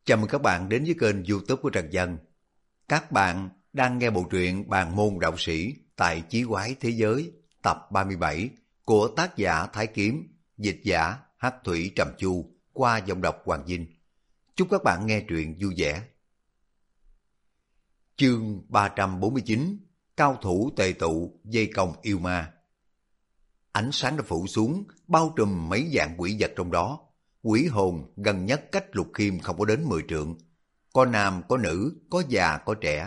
Chào mừng các bạn đến với kênh YouTube của Trần Dân. Các bạn đang nghe bộ truyện Bàn môn đạo sĩ tại Chí Quái Thế Giới tập 37 của tác giả Thái Kiếm, dịch giả Hắc Thủy Trầm Chu qua giọng đọc Hoàng Vinh. Chúc các bạn nghe truyện vui vẻ. Chương 349: Cao thủ tề tụ vây công yêu ma. Ánh sáng đã phủ xuống, bao trùm mấy dạng quỷ vật trong đó. Quỷ hồn gần nhất cách Lục Khiêm không có đến 10 trượng. Có nam, có nữ, có già, có trẻ.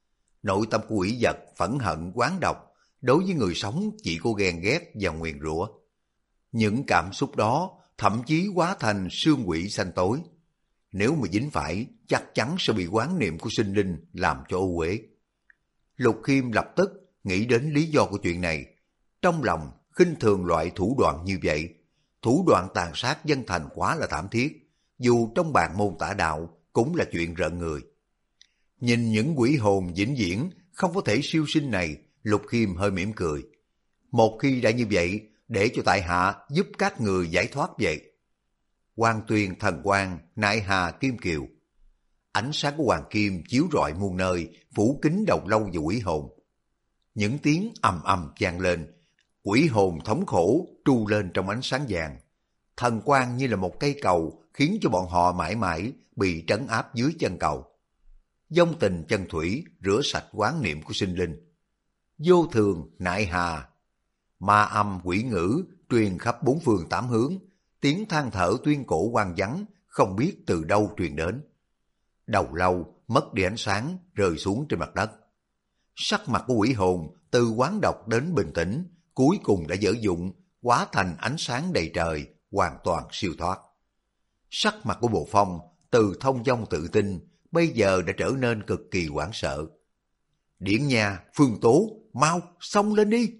Nội tâm của quỷ vật phẫn hận oán độc, đối với người sống chỉ có ghen ghét và nguyền rủa. Những cảm xúc đó thậm chí hóa thành sương quỷ xanh tối. Nếu mà dính phải, chắc chắn sẽ bị oán niệm của sinh linh làm cho ô uế. Lục Khiêm lập tức nghĩ đến lý do của chuyện này. Trong lòng khinh thường loại thủ đoạn như vậy. Thủ đoạn tàn sát dân thành quá là thảm thiết, dù trong bàn môn tả đạo cũng là chuyện rợn người. Nhìn những quỷ hồn vĩnh viễn không có thể siêu sinh này, Lục Khiêm hơi mỉm cười. Một khi đã như vậy, để cho tại hạ giúp các người giải thoát vậy. Hoàng Tuyền thần quang, nại hà kim kiều. Ánh sáng của hoàng kim chiếu rọi muôn nơi, phủ kín đầu lâu và quỷ hồn. Những tiếng ầm ầm vang lên, quỷ hồn thống khổ tru lên trong ánh sáng vàng. Thần quang như là một cây cầu khiến cho bọn họ mãi mãi bị trấn áp dưới chân cầu. Vong tình chân thủy rửa sạch oán niệm của sinh linh. Vô thường, nại hà, ma âm quỷ ngữ truyền khắp bốn phương tám hướng, tiếng than thở tuyên cổ oan vắng không biết từ đâu truyền đến. Đầu lâu mất đi ánh sáng rơi xuống trên mặt đất. Sắc mặt của quỷ hồn từ oán độc đến bình tĩnh cuối cùng đã dở dụng, hóa thành ánh sáng đầy trời, hoàn toàn siêu thoát. Sắc mặt của Bộ Phong từ thông dong tự tin bây giờ đã trở nên cực kỳ hoảng sợ. Điển Nha, Phương Tố, mau xông lên đi.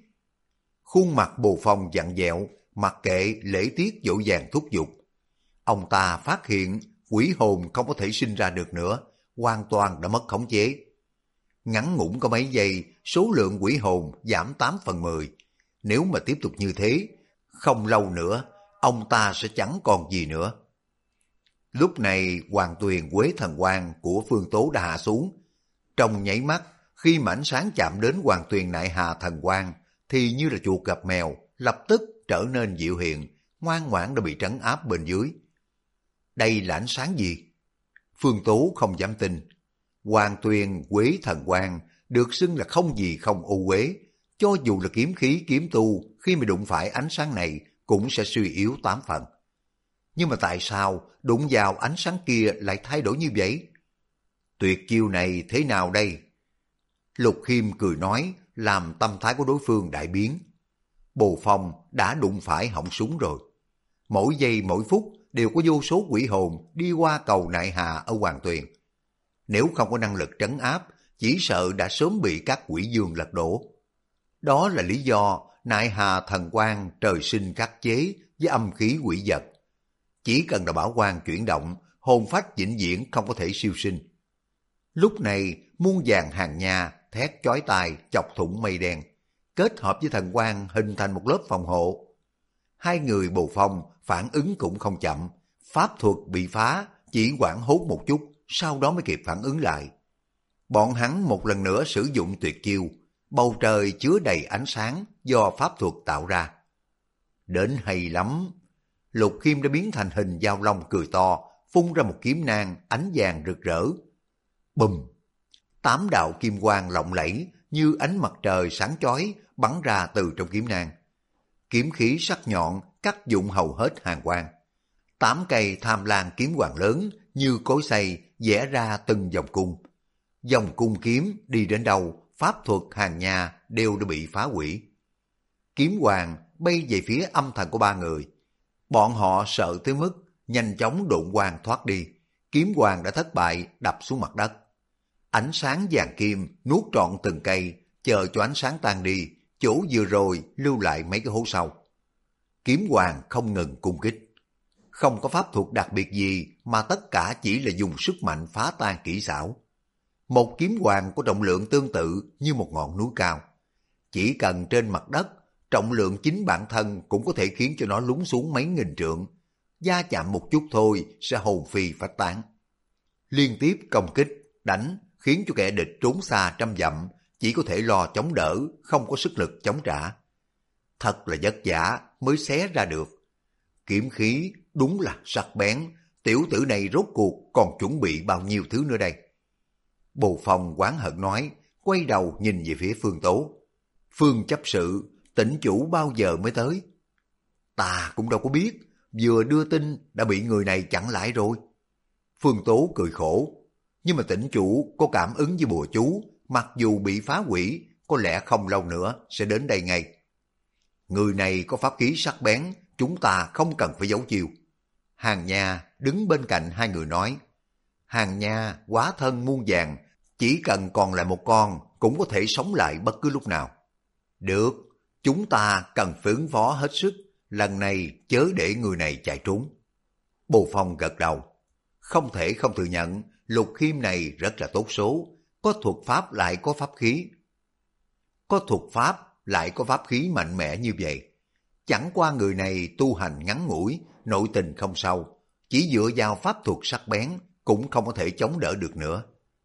Khuôn mặt Bồ Phong vặn vẹo, mặc kệ lễ tiết dỗ dàng thúc giục. Ông ta phát hiện quỷ hồn không có thể sinh ra được nữa, hoàn toàn đã mất khống chế. Ngắn ngủn có mấy giây, số lượng quỷ hồn giảm 8/10. Nếu mà tiếp tục như thế, không lâu nữa, ông ta sẽ chẳng còn gì nữa. Lúc này Hoàng Tuyền Quế thần quang của Phương Tố đã hạ xuống. Trong nháy mắt, khi mà ánh sáng chạm đến Hoàng Tuyền nại hà thần quang, thì như là chuột gặp mèo, lập tức trở nên dịu hiền, ngoan ngoãn đã bị trấn áp bên dưới. Đây là ánh sáng gì? Phương Tố không dám tin. Hoàng Tuyền Quế thần quang được xưng là không gì không ô uế. Cho dù là kiếm khí kiếm tu, khi mà đụng phải ánh sáng này cũng sẽ suy yếu 8 phần. Nhưng mà tại sao đụng vào ánh sáng kia lại thay đổi như vậy? Tuyệt chiêu này thế nào đây? Lục Khiêm cười nói, làm tâm thái của đối phương đại biến. Bồ Phong đã đụng phải họng súng rồi. Mỗi giây mỗi phút đều có vô số quỷ hồn đi qua cầu nại hà ở Hoàng Tuyền. Nếu không có năng lực trấn áp, chỉ sợ đã sớm bị các quỷ dương lật đổ. Đó là lý do nại hà thần quang trời sinh khắc chế với âm khí quỷ vật. Chỉ cần là bảo quang chuyển động, hồn phách vĩnh viễn không có thể siêu sinh. Lúc này muôn vàn hàng nha thét chói tai chọc thủng mây đen, kết hợp với thần quang hình thành một lớp phòng hộ. Hai người Bồ Phong phản ứng cũng không chậm, pháp thuật bị phá, chỉ hoảng hốt một chút, sau đó mới kịp phản ứng lại. Bọn hắn một lần nữa sử dụng tuyệt chiêu, bầu trời chứa đầy ánh sáng do pháp thuật tạo ra. Đến hay lắm. Lục Khiêm đã biến thành hình dao long cười to, phun ra một kiếm nang ánh vàng rực rỡ. Bùm! 8 đạo kim quang lộng lẫy như ánh mặt trời sáng chói bắn ra từ trong kiếm nang. Kiếm khí sắc nhọn cắt dụng hầu hết hàng quang. 8 cây tham lang kiếm hoàng lớn như cối xay vẽ ra từng vòng cung. Dòng cung kiếm đi đến đâu, pháp thuật hàng nhà đều đã bị phá hủy. Kiếm hoàng bay về phía âm thần của ba người. Bọn họ sợ tới mức nhanh chóng độn quang thoát đi. Kiếm hoàng đã thất bại đập xuống mặt đất. Ánh sáng vàng kim nuốt trọn từng cây, chờ cho ánh sáng tan đi, chỗ vừa rồi lưu lại mấy cái hố sâu. Kiếm hoàng không ngừng cung kích. Không có pháp thuật đặc biệt gì mà tất cả chỉ là dùng sức mạnh phá tan kỹ xảo. Một kiếm hoàng có trọng lượng tương tự như một ngọn núi cao. Chỉ cần trên mặt đất, trọng lượng chính bản thân cũng có thể khiến cho nó lún xuống mấy nghìn trượng. Va chạm một chút thôi sẽ hồn phi phách tán. Liên tiếp công kích, đánh khiến cho kẻ địch trốn xa trăm dặm, chỉ có thể lo chống đỡ, không có sức lực chống trả. Thật là vất vả mới xé ra được. Kiếm khí đúng là sắc bén, tiểu tử này rốt cuộc còn chuẩn bị bao nhiêu thứ nữa đây. Bồ Phong oán hận nói, quay đầu nhìn về phía Phương Tố. Phương chấp sự, tỉnh chủ bao giờ mới tới? Ta cũng đâu có biết, vừa đưa tin đã bị người này chặn lại rồi. Phương Tố cười khổ, nhưng mà tỉnh chủ có cảm ứng với bùa chú, mặc dù bị phá hủy, có lẽ không lâu nữa sẽ đến đây ngay. Người này có pháp khí sắc bén, chúng ta không cần phải giấu chiêu. Hàng Nha đứng bên cạnh hai người nói, Hàng Nha hóa thân muôn vàng, chỉ cần còn lại một con cũng có thể sống lại bất cứ lúc nào. Được, chúng ta cần phải ứng phó hết sức, lần này chớ để người này chạy trốn. Bồ Phong gật đầu, không thể không thừa nhận, Lục Khiêm này rất là tốt số, có thuật pháp lại có pháp khí. Có thuật pháp lại có pháp khí mạnh mẽ như vậy. Chẳng qua người này tu hành ngắn ngủi, nội tình không sâu, chỉ dựa vào pháp thuật sắc bén cũng không có thể chống đỡ được nữa.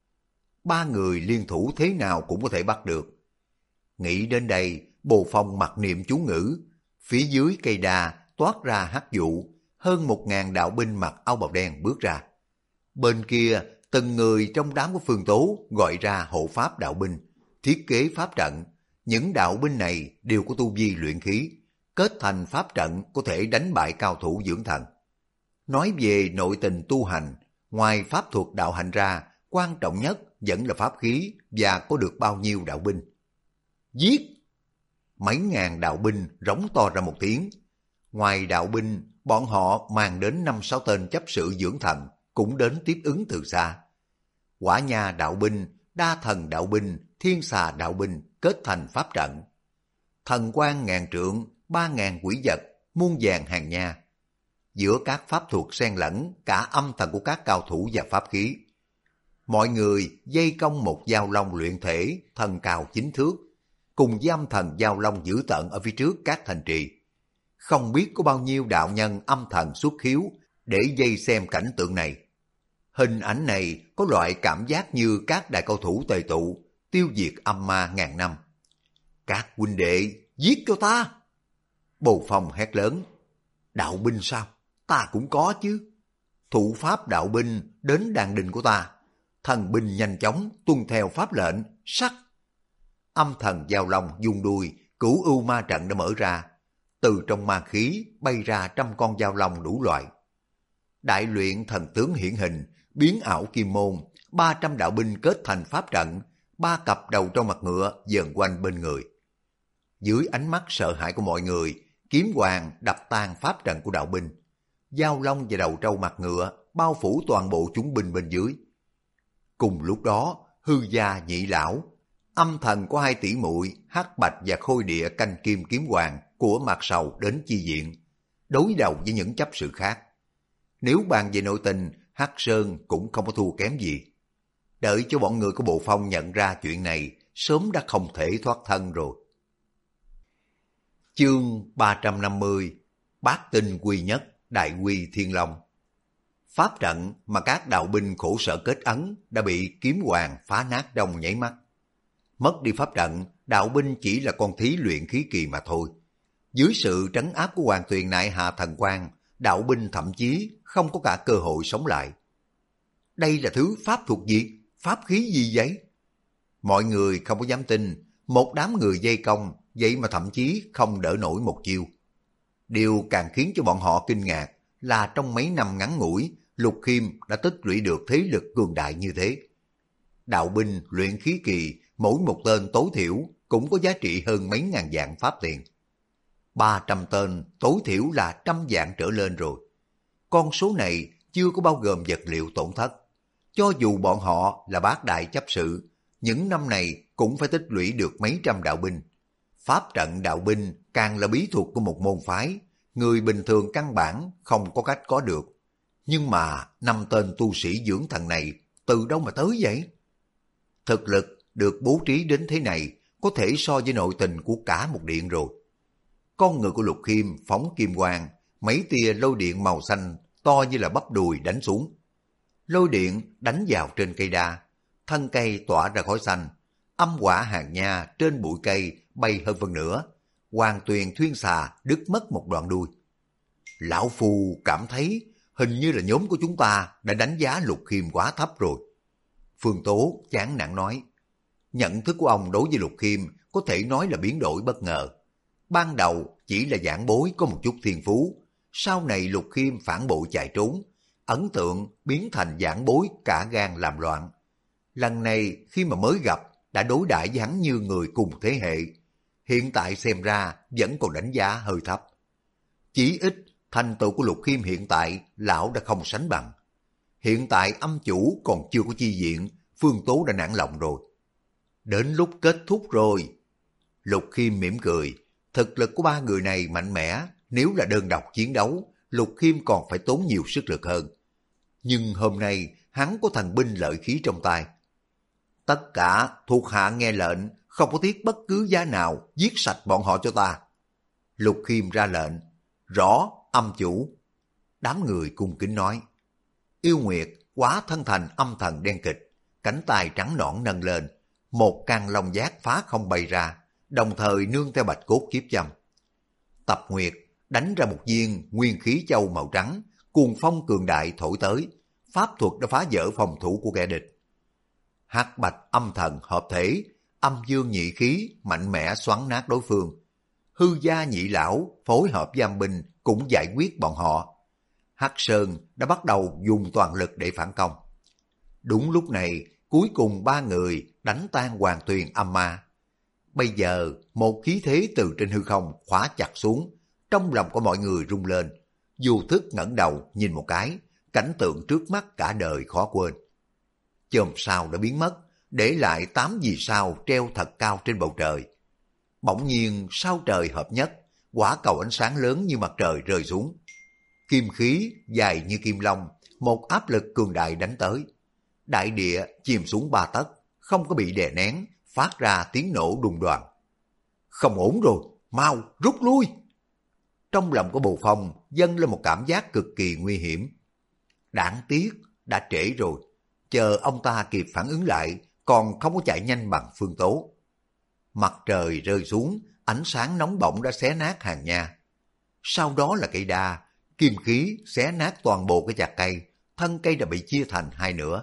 Ba người liên thủ thế nào cũng có thể bắt được. Nghĩ đến đây, Bồ Phong mặc niệm chú ngữ, phía dưới cây đa toát ra hắc vụ, hơn 1000 đạo binh mặc áo bào đen bước ra. Bên kia, từng người trong đám của Phương Tố gọi ra hộ pháp đạo binh, thiết kế pháp trận. Những đạo binh này đều có tu vi luyện khí, kết thành pháp trận có thể đánh bại cao thủ dưỡng thần. Nói về nội tình tu hành, ngoài pháp thuật đạo hành ra, quan trọng nhất vẫn là pháp khí và có được bao nhiêu đạo binh. Giết! Mấy ngàn đạo binh rống to ra một tiếng. Ngoài đạo binh, bọn họ mang đến 5-6 tên chấp sự dưỡng thần, cũng đến tiếp ứng từ xa. Quả Nha đạo binh, Đa Thần đạo binh, Thiên Xà đạo binh kết thành pháp trận. Thần quang ngàn trượng, 3000 quỷ vật, muôn vàn hàng nha. Giữa các pháp thuật xen lẫn cả âm thần của các cao thủ và pháp khí. Mọi người dây công một giao long luyện thể, thần cao 9 thước, cùng với âm thần giao long dữ tợn ở phía trước các thành trì. Không biết có bao nhiêu đạo nhân âm thần xuất khiếu để dây xem cảnh tượng này. Hình ảnh này có loại cảm giác như các đại cao thủ tề tụ, tiêu diệt âm ma ngàn năm. Các huynh đệ, giết cho ta! Bồ Phong hét lớn. Đạo binh sao? Ta cũng có chứ. Thụ pháp đạo binh đến đàn đình của ta. Thần binh nhanh chóng tuân theo pháp lệnh, sắc. Âm thần giao long dùng đuôi, cửu ưu ma trận đã mở ra. Từ trong ma khí bay ra 100 con giao long đủ loại. Đại luyện thần tướng hiển hình, biến ảo kim môn, 300 đạo binh kết thành pháp trận, 3 cặp đầu trong mặt ngựa dần quanh bên người. Dưới ánh mắt sợ hãi của mọi người, kiếm hoàng đập tan pháp trận của đạo binh. Giao long và đầu trâu mặt ngựa bao phủ toàn bộ chúng binh bên dưới. Cùng lúc đó, Hư Gia Nhị Lão, âm thần có 2 tỷ muội Hắc Bạch và Khôi Địa canh kim kiếm hoàng của Mạc Sầu đến chi viện, đối đầu với những chấp sự khác. Nếu bàn về nội tình, Hắc Sơn cũng không có thua kém gì. Đợi cho bọn người của Bộ Phong nhận ra chuyện này, sớm đã không thể thoát thân rồi. Chương 350 Bát tinh quy nhất, đại quy thiên long. Pháp trận mà các đạo binh khổ sở kết ấn đã bị kiếm hoàng phá nát trong nháy mắt. Mất đi pháp trận, đạo binh chỉ là con thí luyện khí kỳ mà thôi. Dưới sự trấn áp của Hoàng Tuyền Nại Hạ Thần Quang, đạo binh thậm chí không có cả cơ hội sống lại. Đây là thứ pháp thuật gì? Pháp khí gì vậy? Mọi người không có dám tin, một đám người dây công, vậy mà thậm chí không đỡ nổi một chiêu. Điều càng khiến cho bọn họ kinh ngạc là trong mấy năm ngắn ngủi, Lục Khiêm đã tích lũy được thế lực cường đại như thế. Đạo binh luyện khí kỳ, mỗi một tên tối thiểu cũng có giá trị hơn mấy ngàn vạn pháp tiền. 300 tên tối thiểu là 100 vạn trở lên rồi. Con số này chưa có bao gồm vật liệu tổn thất. Cho dù bọn họ là bát đại chấp sự, những năm này cũng phải tích lũy được mấy trăm đạo binh. Pháp trận đạo binh càng là bí thuật của một môn phái, người bình thường căn bản không có cách có được. Nhưng mà 5 tên tu sĩ dưỡng thần này từ đâu mà tới vậy? Thực lực được bố trí đến thế này có thể so với nội tình của cả một điện rồi. Con người của Lục Khiêm phóng kim quang, mấy tia lôi điện màu xanh to như là bắp đùi đánh xuống. lôi điện đánh vào trên cây đa, thân cây tỏa ra khói xanh, âm hỏa hàng nha trên bụi cây bay hơn phân nửa, Hoàng Tuyền Thuyên Xà đứt mất một đoạn đuôi. Lão Phu cảm thấy hình như là nhóm của chúng ta đã đánh giá Lục Khiêm quá thấp rồi. Phương Tố chán nản nói, nhận thức của ông đối với Lục Khiêm có thể nói là biến đổi bất ngờ. Ban đầu chỉ là giảng bối có một chút thiên phú, sau này Lục Khiêm phản bội chạy trốn, ấn tượng biến thành giảng bối cả gan làm loạn. Lần này khi mà mới gặp đã đối đãi với hắn như người cùng thế hệ, hiện tại xem ra vẫn còn đánh giá hơi thấp. Chỉ ít thành tựu của Lục Khiêm hiện tại lão đã không sánh bằng. Hiện tại âm chủ còn chưa có chi diện, Phương Tố đã nản lòng rồi. Đến lúc kết thúc rồi. Lục Khiêm mỉm cười, thực lực của ba người này mạnh mẽ, nếu là đơn độc chiến đấu, Lục Khiêm còn phải tốn nhiều sức lực hơn. Nhưng hôm nay hắn có thần binh lợi khí trong tay. Tất cả thuộc hạ nghe lệnh, không có tiếc bất cứ giá nào giết sạch bọn họ cho ta. Lục Khiêm ra lệnh, rõ âm chủ. Đám người cung kính nói. Yêu Nguyệt hóa thân thành âm thần đen kịch, cánh tay trắng nõn nâng lên, một căn long giác phá không bay ra, đồng thời nương theo bạch cốt kiếp châm. Tập Nguyệt đánh ra một viên nguyên khí châu màu trắng, cuồng phong cường đại thổi tới, pháp thuật đã phá vỡ phòng thủ của kẻ địch. Hắc bạch âm thần hợp thể, âm dương nhị khí mạnh mẽ xoắn nát đối phương. Hư gia nhị lão phối hợp giam binh cũng giải quyết bọn họ. Hắc Sơn đã bắt đầu dùng toàn lực để phản công. Đúng lúc này, cuối cùng ba người đánh tan Hoàng Tuyền âm ma. Bây giờ, một khí thế từ trên hư không khóa chặt xuống, trong lòng của mọi người rung lên. Vô thức ngẩng đầu nhìn một cái, cảnh tượng trước mắt cả đời khó quên. Chòm sao đã biến mất, để lại 8 vì sao treo thật cao trên bầu trời. Bỗng nhiên sao trời hợp nhất, quả cầu ánh sáng lớn như mặt trời rơi xuống. Kim khí dài như kim long, một áp lực cường đại đánh tới. Đại địa chìm xuống 3 tấc, không có bị đè nén, phát ra tiếng nổ đùng đoàng. Không ổn rồi, mau rút lui. Trong lòng của Bồ Phong dâng lên một cảm giác cực kỳ nguy hiểm. Đáng tiếc, đã trễ rồi. Chờ ông ta kịp phản ứng lại, còn không có chạy nhanh bằng Phương Tố. Mặt trời rơi xuống, ánh sáng nóng bỏng đã xé nát hàng nha. Sau đó là cây đa, kim khí xé nát toàn bộ cái chạc cây, thân cây đã bị chia thành hai nửa.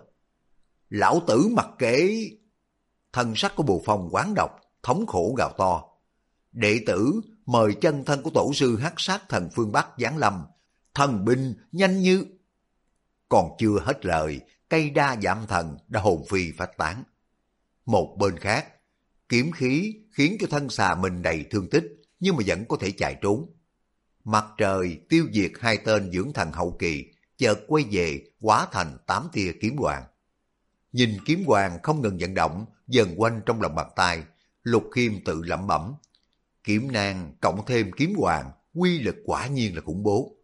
Lão tử mặc kệ! Thân sắc của Bồ Phong quán độc, thống khổ gào to. Đệ tử mời chân thân của tổ sư Hắc Sát Thần phương Bắc giáng lâm, thần binh nhanh như... Còn chưa hết lời, cây đa giảm thần đã hồn phi phách tán. Một bên khác, kiếm khí khiến cho thân xà mình đầy thương tích, nhưng mà vẫn có thể chạy trốn. Mặt trời tiêu diệt hai tên dưỡng thần hậu kỳ, chợt quay về hóa thành 8 tia kiếm hoàng. Nhìn kiếm hoàng không ngừng vận động, dần quanh trong lòng bàn tay, Lục Khiêm tự lẩm bẩm. Kiếm nang cộng thêm kiếm hoàng, quy lực quả nhiên là khủng bố.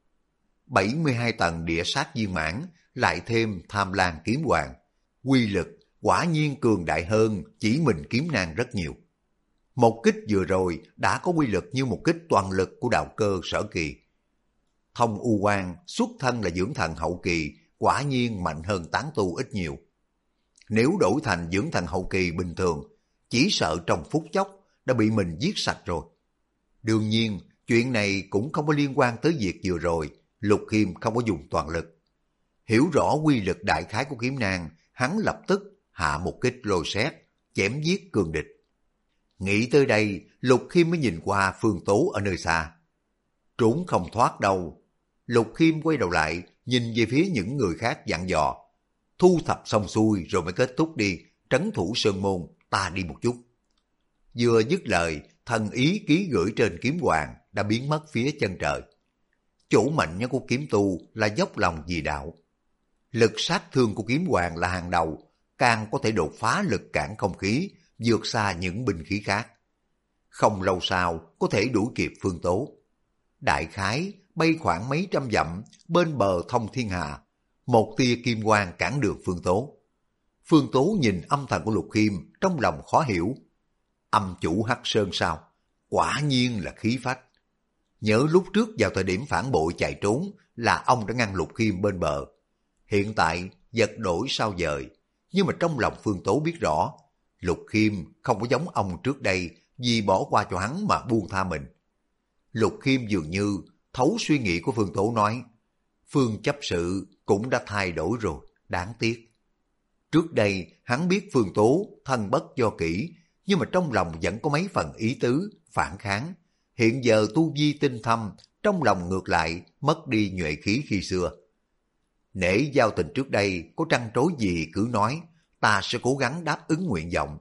72 tầng địa sát viên mãn, lại thêm tham lan kiếm hoàng. Quy lực quả nhiên cường đại hơn chỉ mình kiếm nang rất nhiều. Một kích vừa rồi đã có quy lực như một kích toàn lực của đạo cơ Sở Kỳ. Thông U Quang xuất thân là dưỡng thần hậu kỳ, quả nhiên mạnh hơn tán tu ít nhiều. Nếu đổi thành dưỡng thần hậu kỳ bình thường, chỉ sợ trong phút chốc đã bị mình giết sạch rồi. Đương nhiên, chuyện này cũng không có liên quan tới việc vừa rồi, Lục Khiêm không có dùng toàn lực. Hiểu rõ quy lực đại khái của kiếm nang, hắn lập tức hạ một kích lôi sét, chém giết cường địch. Nghĩ tới đây, Lục Khiêm mới nhìn qua Phương Tố ở nơi xa. Trốn không thoát đâu. Lục Khiêm quay đầu lại, nhìn về phía những người khác dặn dò. Thu thập xong xuôi rồi mới kết thúc đi, trấn thủ sơn môn, ta đi một chút. Vừa dứt lời, thần ý ký gửi trên kiếm hoàng đã biến mất phía chân trời. Chỗ mạnh nhất của kiếm tu là dốc lòng vì đạo. Lực sát thương của kiếm hoàng là hàng đầu, càng có thể đột phá lực cản không khí, vượt xa những binh khí khác. Không lâu sau có thể đuổi kịp Phương Tố. Đại khái bay khoảng mấy trăm dặm bên bờ thông thiên hà, một tia kim quang cản được Phương Tố. Phương Tố nhìn âm thần của Lục Khiêm trong lòng khó hiểu. Âm chủ Hắc Sơn sao? Quả nhiên là khí phách. Nhớ lúc trước vào thời điểm phản bội chạy trốn là ông đã ngăn Lục Khiêm bên bờ. Hiện tại giật đổi sao dời. Nhưng mà trong lòng Phương Tố biết rõ, Lục Khiêm không có giống ông trước đây vì bỏ qua cho hắn mà buông tha mình. Lục Khiêm dường như thấu suy nghĩ của Phương Tố nói, Phương chấp sự cũng đã thay đổi rồi, đáng tiếc. Trước đây hắn biết Phương Tố thân bất do kỹ, nhưng mà trong lòng vẫn có mấy phần ý tứ, phản kháng. Hiện giờ tu vi tinh thâm, trong lòng ngược lại mất đi nhuệ khí khi xưa. Nể giao tình trước đây có trăn trối gì cứ nói, ta sẽ cố gắng đáp ứng nguyện vọng.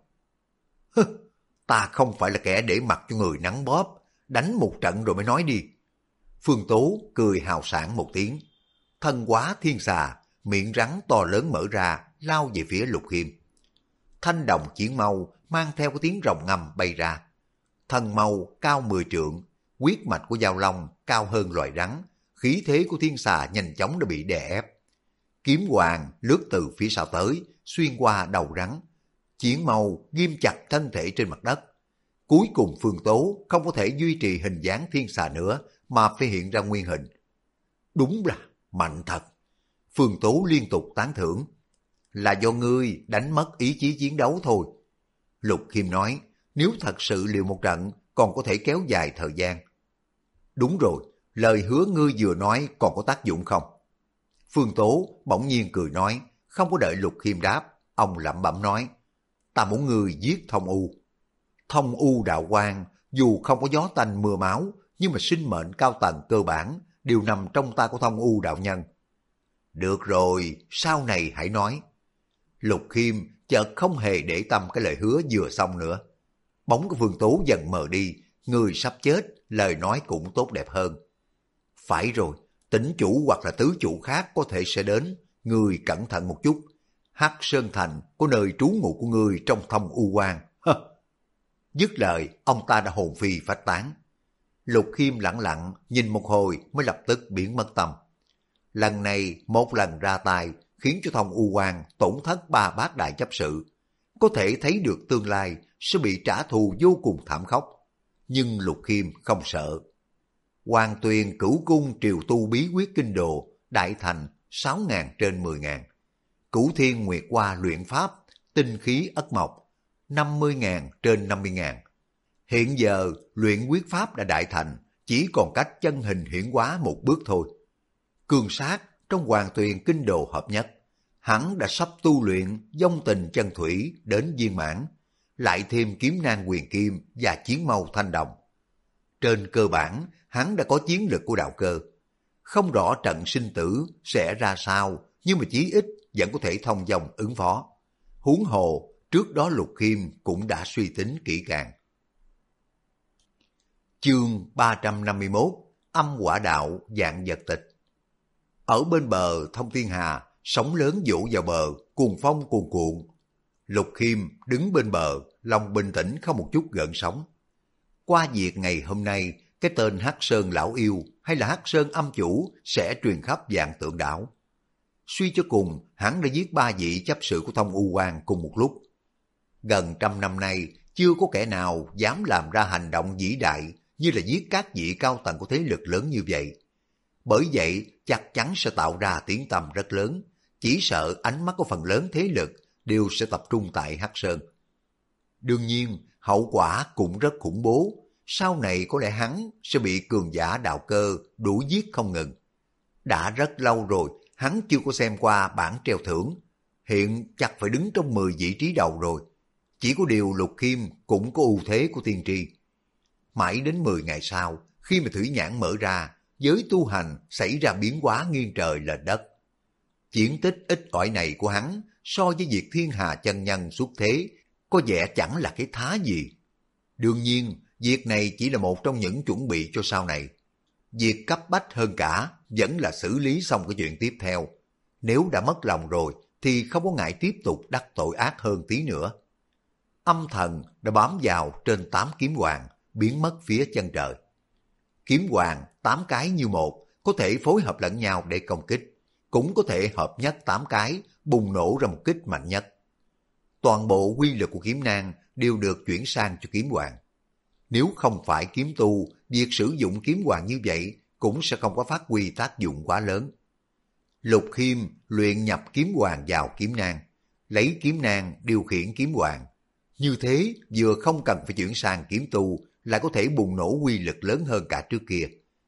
Ta không phải là kẻ để mặc cho người nắng bóp, đánh một trận rồi mới nói đi. Phương Tố cười hào sảng một tiếng, thân hóa thiên xà, miệng rắn to lớn mở ra, lao về phía Lục Khiêm. Thanh đồng chiến mâu mang theo cái tiếng rồng ngầm bay ra. Thân mâu cao 10 trượng, huyết mạch của Giao Long cao hơn loài rắn, khí thế của thiên xà nhanh chóng đã bị đè ép. Kiếm hoàng lướt từ phía sau tới, xuyên qua đầu rắn. Chiến mâu ghim chặt thân thể trên mặt đất. Cuối cùng Phương Tố không có thể duy trì hình dáng thiên xà nữa, mà phải hiện ra nguyên hình. Đúng là mạnh thật. Phương Tố liên tục tán thưởng. Là do ngươi đánh mất ý chí chiến đấu thôi. Lục Khiêm nói, nếu thật sự liều một trận, còn có thể kéo dài thời gian. Đúng rồi, lời hứa ngươi vừa nói còn có tác dụng không? Phương Tố bỗng nhiên cười nói, không có đợi Lục Khiêm đáp, ông lẩm bẩm nói, ta muốn ngươi giết Thông U. Thông U đạo quan, dù không có gió tanh mưa máu, nhưng mà sinh mệnh cao tầng cơ bản đều nằm trong tay của Thông U đạo nhân. Được rồi, sau này hãy nói. Lục Khiêm chợt không hề để tâm cái lời hứa vừa xong nữa. Bóng của Phương Tố dần mờ đi, người sắp chết, lời nói cũng tốt đẹp hơn. Phải rồi, tỉnh chủ hoặc là tứ chủ khác có thể sẽ đến, người cẩn thận một chút. Hắc Sơn Thành có nơi trú ngụ của người trong Thông U Quan. Dứt lời, ông ta đã hồn phi phách tán. Lục Khiêm lặng lặng nhìn một hồi mới lập tức biến mất tâm. Lần này một lần ra tay khiến cho Thông U Quan tổn thất 3 bát đại chấp sự. Có thể thấy được tương lai sẽ bị trả thù vô cùng thảm khốc. Nhưng Lục Khiêm không sợ. Hoàng Tuyền Cửu Cung triều tu bí quyết kinh đồ, đại thành 6.000 trên 10.000. Cửu Thiên Nguyệt Hoa luyện pháp, tinh khí ất mộc, 50.000 trên 50.000. Hiện giờ luyện quyết pháp đã đại thành, chỉ còn cách chân hình hiển hóa một bước thôi. Cương sát trong Hoàng Tuyền kinh đồ hợp nhất, hắn đã sắp tu luyện vong tình chân thủy đến viên mãn, lại thêm kiếm nan huyền kim và chiến mâu thanh đồng. Trên cơ bản, hắn đã có chiến lực của đạo cơ. Không rõ trận sinh tử sẽ ra sao, nhưng mà chí ít vẫn có thể thông dong ứng phó. Huống hồ, trước đó Lục Khiêm cũng đã suy tính kỹ càng. Chương 351, âm quả đạo dạng vật tịch. Ở bên bờ Thông Thiên Hà, sóng lớn vỗ vào bờ, cuồng phong cuồn cuộn. Lục Khiêm đứng bên bờ, lòng bình tĩnh không một chút gợn sóng. Qua việc ngày hôm nay, cái tên Hắc Sơn Lão Yêu hay là Hắc Sơn Âm Chủ sẽ truyền khắp Vạn Tượng Đảo. Suy cho cùng, hắn đã giết 3 vị chấp sự của Thông U Quan cùng một lúc. Gần 100 năm nay, chưa có kẻ nào dám làm ra hành động vĩ đại như là giết các vị cao tầng của thế lực lớn như vậy. Bởi vậy, chắc chắn sẽ tạo ra tiếng tăm rất lớn, chỉ sợ ánh mắt của phần lớn thế lực đều sẽ tập trung tại Hắc Sơn. Đương nhiên, hậu quả cũng rất khủng bố, sau này có lẽ hắn sẽ bị cường giả đạo cơ đuổi giết không ngừng. Đã rất lâu rồi, hắn chưa có xem qua bảng treo thưởng, hiện chắc phải đứng trong 10 vị trí đầu rồi. Chỉ có điều Lục Khiêm cũng có ưu thế của tiên tri. Mãi đến 10 ngày sau, khi mà thủy nhãn mở ra, giới tu hành xảy ra biến hóa nghiêng trời lệch đất. Chiến tích ít ỏi này của hắn so với việc thiên hà chân nhân xuất thế có vẻ chẳng là cái thá gì. Đương nhiên, việc này chỉ là một trong những chuẩn bị cho sau này. Việc cấp bách hơn cả vẫn là xử lý xong cái chuyện tiếp theo. Nếu đã mất lòng rồi thì không có ngại tiếp tục đắc tội ác hơn tí nữa. Âm thần đã bám vào trên 8 kiếm hoàng, biến mất phía chân trời. Kiếm hoàng 8 cái như một, có thể phối hợp lẫn nhau để công kích, cũng có thể hợp nhất 8 cái, bùng nổ ra một kích mạnh nhất. Toàn bộ quy lực của kiếm nang đều được chuyển sang cho kiếm hoàng. Nếu không phải kiếm tu, việc sử dụng kiếm hoàng như vậy cũng sẽ không có phát huy tác dụng quá lớn. Lục Khiêm luyện nhập kiếm hoàng vào kiếm nang, lấy kiếm nang điều khiển kiếm hoàng. Như thế vừa không cần phải chuyển sang kiếm tu, lại có thể bùng nổ uy lực lớn hơn cả trước kia.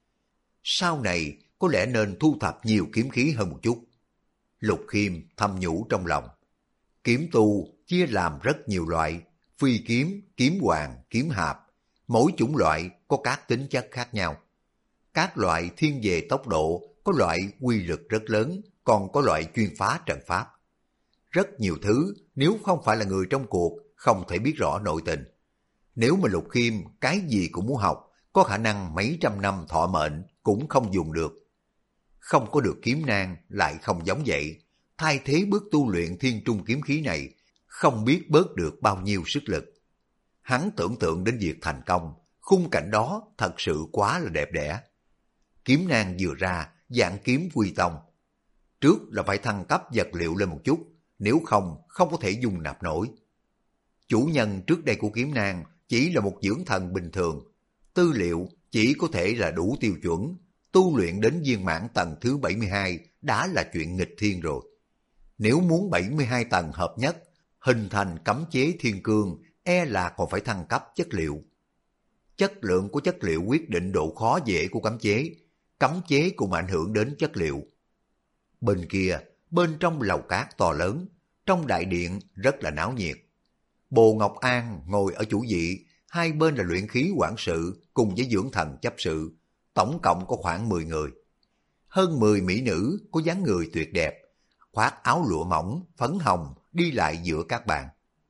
Sau này có lẽ nên thu thập nhiều kiếm khí hơn một chút. Lục Khiêm thầm nhủ trong lòng. Kiếm tu chia làm rất nhiều loại, phi kiếm, kiếm hoàng, kiếm hạp. Mỗi chủng loại có các tính chất khác nhau. Các loại thiên về tốc độ, có loại quy lực rất lớn, còn có loại chuyên phá trận pháp. Rất nhiều thứ nếu không phải là người trong cuộc không thể biết rõ nội tình. Nếu mà Lục Khiêm cái gì cũng muốn học, có khả năng mấy trăm năm thọ mệnh cũng không dùng được. Không có được kiếm nang lại không giống vậy. Thay thế bước tu luyện thiên trung kiếm khí này, không biết bớt được bao nhiêu sức lực. Hắn tưởng tượng đến việc thành công, khung cảnh đó thật sự quá là đẹp đẽ. Kiếm nang vừa ra, dạng kiếm quy tông. Trước là phải thăng cấp vật liệu lên một chút, nếu không có thể dung nạp nổi. Chủ nhân trước đây của kiếm nang chỉ là một dưỡng thần bình thường, tư liệu chỉ có thể là đủ tiêu chuẩn, tu luyện đến viên mãn tầng thứ 72 đã là chuyện nghịch thiên rồi. Nếu muốn 72 tầng hợp nhất, hình thành cấm chế thiên cương, e là còn phải thăng cấp chất liệu. Chất lượng của chất liệu quyết định độ khó dễ của cấm chế cũng ảnh hưởng đến chất liệu. Bên kia, bên trong lầu cát to lớn, trong đại điện rất là náo nhiệt. Bồ Ngọc An ngồi ở chủ vị, hai bên là luyện khí quản sự cùng với dưỡng thần chấp sự, tổng cộng có khoảng 10 người. Hơn 10 mỹ nữ có dáng người tuyệt đẹp, khoác áo lụa mỏng, phấn hồng đi lại giữa các bàn.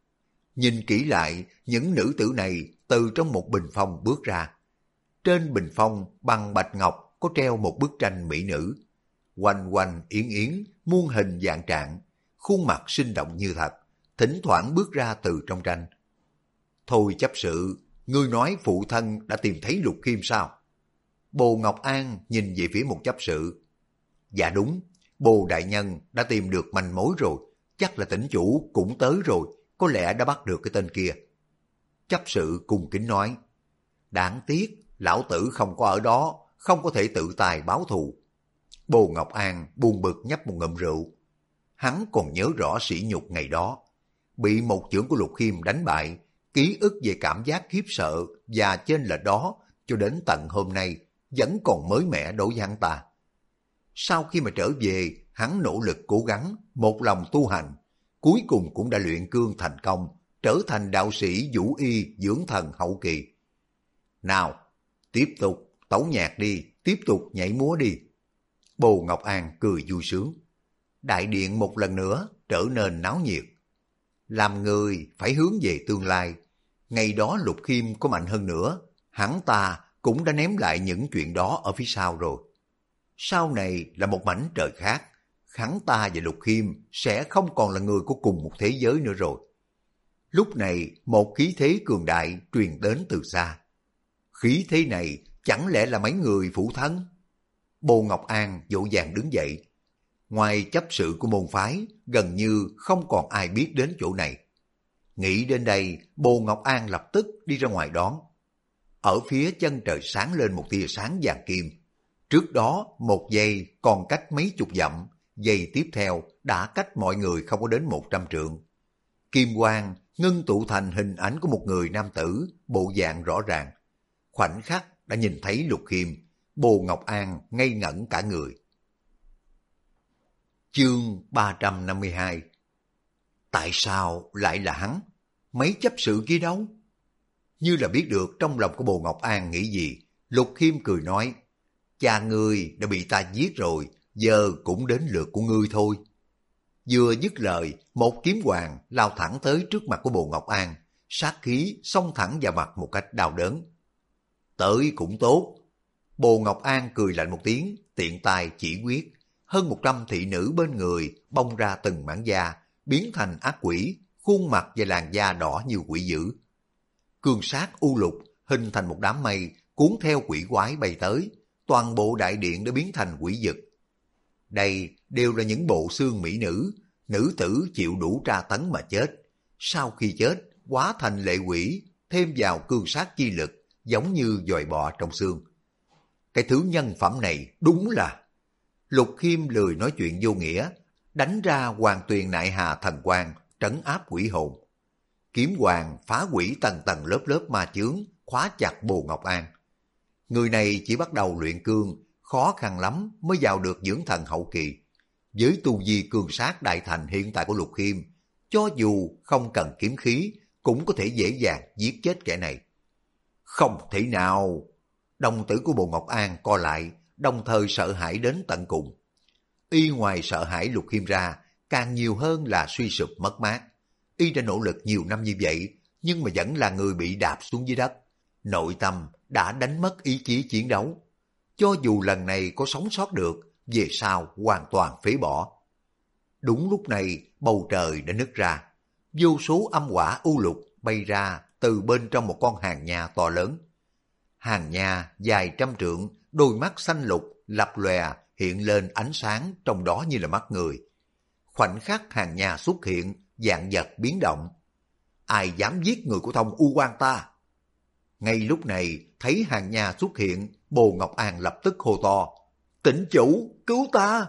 Nhìn kỹ lại, những nữ tử này từ trong một bình phong bước ra. Trên bình phong bằng bạch ngọc có treo một bức tranh mỹ nữ. Quanh quanh yến yến, muôn hình vạn trạng, khuôn mặt sinh động như thật, thỉnh thoảng bước ra từ trong tranh. Thôi chấp sự, ngươi nói phụ thân đã tìm thấy Lục Khiêm sao? Bồ Ngọc An nhìn về phía một chấp sự. Dạ đúng, Bồ đại nhân đã tìm được manh mối rồi, chắc là tỉnh chủ cũng tới rồi, có lẽ đã bắt được cái tên kia. Chấp sự cung kính nói, đáng tiếc, lão tử không có ở đó, không có thể tự tài báo thù. Bồ Ngọc An buồn bực nhấp một ngụm rượu. Hắn còn nhớ rõ sỉ nhục ngày đó, bị một chưởng của Lục Khiêm đánh bại, ký ức về cảm giác khiếp sợ và chênh lệch đó cho đến tận hôm nay vẫn còn mới mẻ đối với hắn ta. Sau khi mà trở về, hắn nỗ lực cố gắng, một lòng tu hành, cuối cùng cũng đã luyện cương thành công, trở thành đạo sĩ vũ y dưỡng thần hậu kỳ. Nào, tiếp tục tấu nhạc đi, tiếp tục nhảy múa đi. Bồ Ngọc An cười vui sướng. Đại điện một lần nữa trở nên náo nhiệt. Làm người phải hướng về tương lai. Ngày đó Lục Khiêm có mạnh hơn nữa, hắn ta cũng đã ném lại những chuyện đó ở phía sau rồi. Sau này là một mảnh trời khác, hắn ta và Lục Khiêm sẽ không còn là người của cùng một thế giới nữa rồi. Lúc này một khí thế cường đại truyền đến từ xa. Khí thế này chẳng lẽ là mấy người phụ thân? Bồ Ngọc An vội vàng đứng dậy. Ngoài chấp sự của môn phái, gần như không còn ai biết đến chỗ này. Nghĩ đến đây, Bồ Ngọc An lập tức đi ra ngoài đón. Ở phía chân trời sáng lên một tia sáng vàng kim. Trước đó, một giây còn cách mấy chục dặm, giây tiếp theo đã cách mọi người không có đến 100 trượng. Kim quang ngưng tụ thành hình ảnh của một người nam tử, bộ dạng rõ ràng. Khoảnh khắc đã nhìn thấy Lục Khiêm, Bồ Ngọc An ngây ngẩn cả người. Chương 352. Tại sao lại là hắn? Mấy chấp sự kia đâu? Như là biết được trong lòng của Bồ Ngọc An nghĩ gì, Lục Khiêm cười nói, cha ngươi đã bị ta giết rồi, giờ cũng đến lượt của ngươi thôi. Vừa dứt lời, một kiếm hoàng lao thẳng tới trước mặt của Bồ Ngọc An, sát khí xông thẳng vào mặt một cách đau đớn. Tới cũng tốt. Bồ Ngọc An cười lạnh một tiếng, tiện tay chỉ quyết. Hơn 100 thị nữ bên người bong ra từng mảng da, biến thành ác quỷ, khuôn mặt và làn da đỏ như quỷ dữ. Cương sát u lục hình thành một đám mây cuốn theo quỷ quái bay tới, toàn bộ đại điện đã biến thành quỷ dực. Đây đều là những bộ xương mỹ nữ, nữ tử chịu đủ tra tấn mà chết. Sau khi chết, hóa thành lệ quỷ, thêm vào cương sát chi lực, giống như dòi bọ trong xương. Cái thứ nhân phẩm này đúng là... Lục Khiêm lười nói chuyện vô nghĩa, đánh ra Hoàng Tuyền Nại Hà thần quang, trấn áp quỷ hồn. Kiếm hoàng phá quỷ tầng tầng lớp lớp ma chướng, khóa chặt Bồ Ngọc An. Người này chỉ bắt đầu luyện cương, khó khăn lắm mới vào được dưỡng thần hậu kỳ. Với tu vi cương sát đại thành hiện tại của Lục Khiêm, cho dù không cần kiếm khí, cũng có thể dễ dàng giết chết kẻ này. Không thể nào! Đồng tử của Bồ Ngọc An co lại, đồng thời sợ hãi đến tận cùng. Y ngoài sợ hãi Lục Khiêm ra, càng nhiều hơn là suy sụp mất mát. Y đã nỗ lực nhiều năm như vậy, nhưng mà vẫn là người bị đạp xuống dưới đất. Nội tâm đã đánh mất ý chí chiến đấu. Cho dù lần này có sống sót được, về sau hoàn toàn phế bỏ. Đúng lúc này, bầu trời đã nứt ra. Vô số âm hỏa u lục bay ra từ bên trong một con hàng nha to lớn. Hàng nha dài 100 trượng, đôi mắt xanh lục, lập lòe, hiện lên ánh sáng trong đó như là mắt người. Khoảnh khắc hàng nha xuất hiện, vạn vật biến động. Ai dám giết người của Thông U Quan ta? Ngay lúc này, thấy hàng nha xuất hiện, Bồ Ngọc An lập tức hô to. Tỉnh chủ, cứu ta!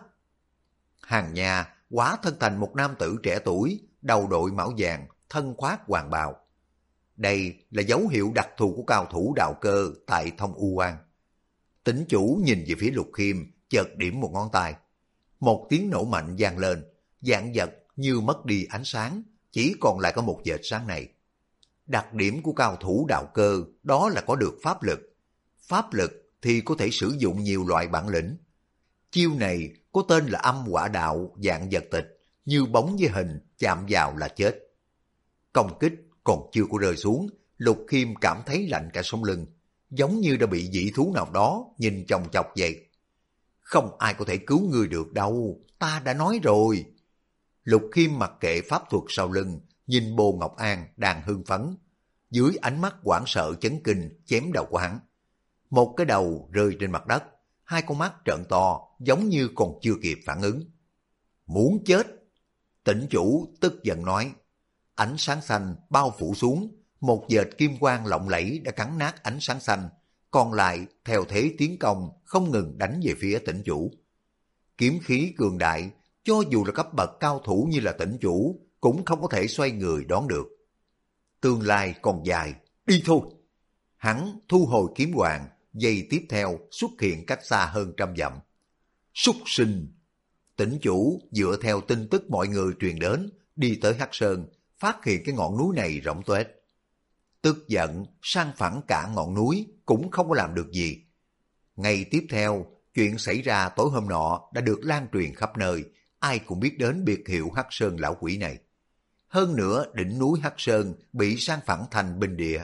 Hàng nha hóa thân thành một nam tử trẻ tuổi, đầu đội mão vàng, thân khoác hoàng bào. Đây là dấu hiệu đặc thù của cao thủ đạo cơ tại Thông U Quan. Tỉnh chủ nhìn về phía Lục Khiêm, chợt điểm một ngón tay. Một tiếng nổ mạnh vang lên, vạn vật như mất đi ánh sáng, chỉ còn lại có một vệt sáng này. Đặc điểm của cao thủ đạo cơ đó là có được pháp lực. Pháp lực thì có thể sử dụng nhiều loại bản lĩnh. Chiêu này có tên là âm hỏa đạo dạng vật tịch, như bóng với hình, chạm vào là chết. Công kích còn chưa có rơi xuống, Lục Khiêm cảm thấy lạnh cả sống lưng, giống như đã bị dị thú nào đó nhìn chòng chọc vậy. Không ai có thể cứu ngươi được đâu, ta đã nói rồi. Lục Khiêm mặc kệ pháp thuật sau lưng, nhìn Bồ Ngọc An đang hưng phấn. Dưới ánh mắt hoảng sợ chấn kinh chém đầu của hắn. Một cái đầu rơi trên mặt đất, hai con mắt trợn to giống như còn chưa kịp phản ứng. Muốn chết! Tỉnh chủ tức giận nói. Ánh sáng xanh bao phủ xuống, một vệt kim quang lộng lẫy đã cắn nát ánh sáng xanh, còn lại theo thế tiến công không ngừng đánh về phía tỉnh chủ. Kiếm khí cường đại, cho dù là cấp bậc cao thủ như là tỉnh chủ, cũng không có thể xoay người đón được. Tương lai còn dài, đi thôi! Hắn thu hồi kiếm hoàng, giây tiếp theo xuất hiện cách xa hơn 100 dặm. Súc sinh! Tỉnh chủ dựa theo tin tức mọi người truyền đến, đi tới Hắc Sơn, phát hiện cái ngọn núi này rỗng tuếch. Tức giận, sang phẳng cả ngọn núi, cũng không có làm được gì. Ngày tiếp theo, chuyện xảy ra tối hôm nọ đã được lan truyền khắp nơi, ai cũng biết đến biệt hiệu Hắc Sơn lão quỷ này. Hơn nữa, đỉnh núi Hắc Sơn bị san phẳng thành binh địa.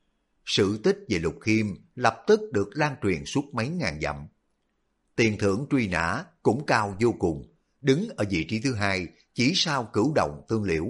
Sự tích về Lục Khiêm lập tức được lan truyền suốt mấy ngàn dặm. Tiền thưởng truy nã cũng cao vô cùng, đứng ở vị trí thứ hai, chỉ sau Cửu Đồng Tương Liễu.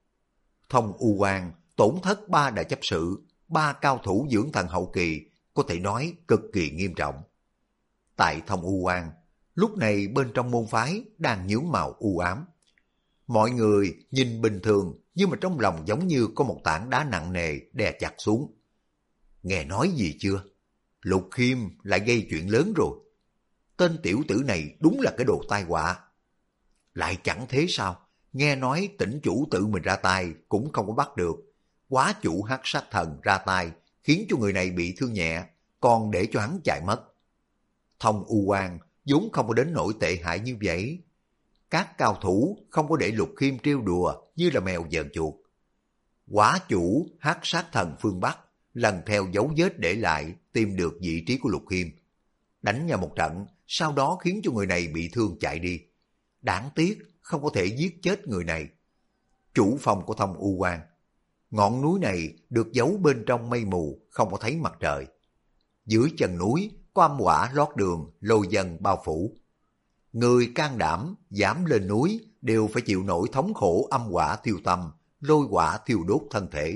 Thông U Quan tổn thất 3 đại chấp sự, 3 cao thủ dưỡng thần hậu kỳ, có thể nói cực kỳ nghiêm trọng. Tại Thông U Quan, lúc này bên trong môn phái đang nhuốm màu u ám. Mọi người nhìn bình thường, nhưng mà trong lòng giống như có một tảng đá nặng nề đè chặt xuống. Nghe nói gì chưa? Lục Khiêm lại gây chuyện lớn rồi. Tên tiểu tử này đúng là cái đồ tai họa. Lại chẳng thế sao? Nghe nói tỉnh chủ tự mình ra tay cũng không có bắt được. Quá chủ Hắc Sát Thần ra tay khiến cho người này bị thương nhẹ, còn để cho hắn chạy mất. Thông U Quan vốn không có đến nỗi tệ hại như vậy. Các cao thủ không có để Lục Khiêm trêu đùa như là mèo vờn chuột. Quá chủ Hắc Sát Thần phương Bắc lần theo dấu vết để lại tìm được vị trí của Lục Khiêm. Đánh nhau một trận, sau đó khiến cho người này bị thương chạy đi. Đáng tiếc không có thể giết chết người này. Chủ phòng của Thông U Quan. Ngọn núi này được giấu bên trong mây mù, không có thấy mặt trời. Dưới chân núi có âm hỏa lót đường, lôi dân bao phủ. Người can đảm dám lên núi đều phải chịu nổi thống khổ âm hỏa thiêu tâm, lôi hỏa thiêu đốt thân thể.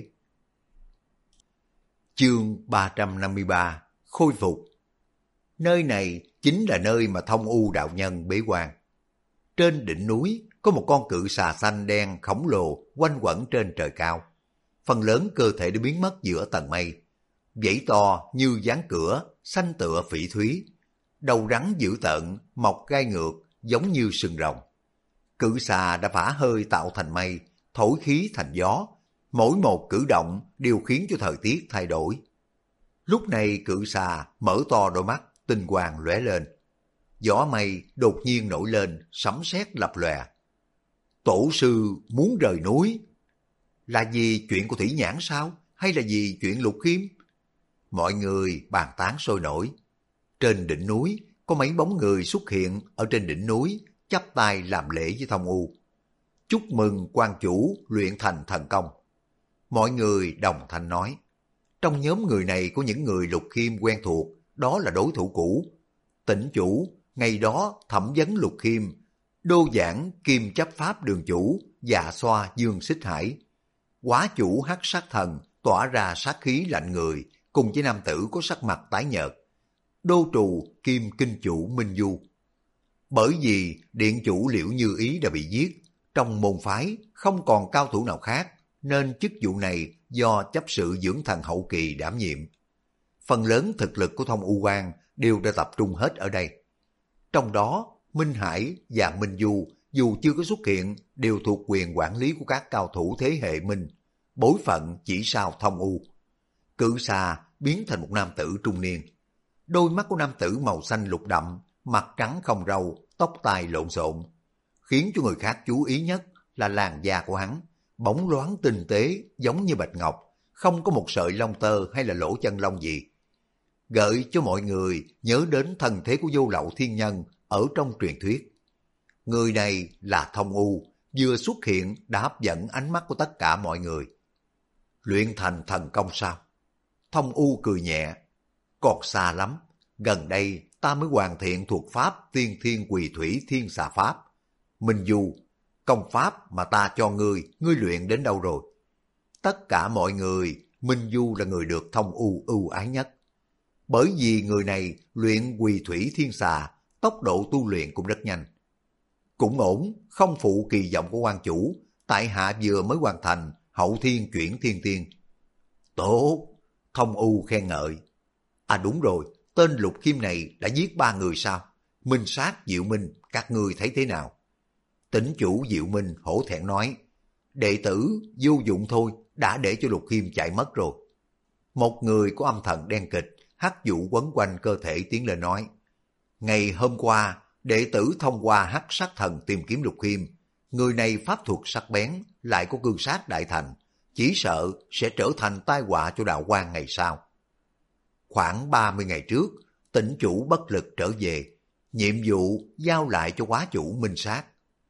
Chương 353 Khôi phục. Nơi này chính là nơi mà Thông U đạo nhân bế quan. Trên đỉnh núi có một con cự xà xanh đen khổng lồ quanh quẩn trên trời cao. Phần lớn cơ thể đã biến mất giữa tầng mây. Vảy to như dáng cửa, xanh tựa phỉ thúy. Đầu rắn dữ tợn, mọc gai ngược, giống như sừng rồng. Cự xà đã phả hơi tạo thành mây, thổi khí thành gió, mỗi một cử động đều khiến cho thời tiết thay đổi. Lúc này cự xà mở to đôi mắt, tinh quang lóe lên. Gió mây đột nhiên nổi lên, sấm sét lập lòe. Tổ sư muốn rời núi. Là vì chuyện của Thủy Nhãn sao? Hay là vì chuyện Lục Khiêm? Mọi người bàn tán sôi nổi. Trên đỉnh núi có mấy bóng người xuất hiện ở trên đỉnh núi, chắp tay làm lễ với Thông U. Chúc mừng quan chủ luyện thành thần công. Mọi người đồng thanh nói. Trong nhóm người này có những người Lục Khiêm quen thuộc, đó là đối thủ cũ. Tỉnh chủ, ngày đó thẩm vấn Lục Khiêm, đô giảng kim chấp pháp đường chủ, dạ xoa Dương Xích Hải. Quá chủ hắc sát thần tỏa ra sát khí lạnh người, cùng với nam tử có sắc mặt tái nhợt. Đô trù kim kinh chủ Minh Du. Bởi vì điện chủ Liễu Như Ý đã bị giết, trong môn phái không còn cao thủ nào khác, nên chức vụ này do chấp sự dưỡng thần hậu kỳ đảm nhiệm. Phần lớn thực lực của Thông U Quang đều đã tập trung hết ở đây. Trong đó, Minh Hải và Minh Du dù chưa có xuất hiện đều thuộc quyền quản lý của các cao thủ thế hệ Minh, bối phận chỉ sau Thông U. Cự xà biến thành một nam tử trung niên. Đôi mắt của nam tử màu xanh lục đậm, mặt trắng không râu, tóc tai lộn xộn. Khiến cho người khác chú ý nhất là làn da của hắn, bóng loáng tinh tế giống như bạch ngọc, không có một sợi lông tơ hay là lỗ chân lông gì. Gợi cho mọi người nhớ đến thân thế của Vô Lậu Thiên Nhân ở trong truyền thuyết. Người này là Thông U, vừa xuất hiện đã hấp dẫn ánh mắt của tất cả mọi người. Luyện thành thần công sao? Thông U cười nhẹ. Còn xa lắm, gần đây ta mới hoàn thiện thuộc pháp Tiên Thiên Quỳ Thủy Thiên Xà Pháp. Minh Du, công pháp mà ta cho ngươi luyện đến đâu rồi? Tất cả mọi người, Minh Du là người được Thông U ưu ái nhất. Bởi vì người này luyện Quỳ Thủy Thiên Xà, tốc độ tu luyện cũng rất nhanh. Cũng ổn, không phụ kỳ vọng của quan chủ, tại hạ vừa mới hoàn thành hậu thiên chuyển thiên tiên. Tốt, Thông U khen ngợi. À đúng rồi, tên Lục Khiêm này đã giết 3 người sao? Minh Sát, Diệu Minh, các ngươi thấy thế nào? Tỉnh chủ Diệu Minh hổ thẹn nói, đệ tử vô dụng thôi, đã để cho Lục Khiêm chạy mất rồi. Một người có âm thần đen kịch, hắc vụ quấn quanh cơ thể tiến lên nói, ngày hôm qua, đệ tử thông qua hắc sát thần tìm kiếm Lục Khiêm, người này pháp thuật sắc bén, lại có cương sát đại thành, chỉ sợ sẽ trở thành tai họa cho đạo quan ngày sau. Khoảng 30 ngày trước, tỉnh chủ bất lực trở về, nhiệm vụ giao lại cho quá chủ Minh Sát.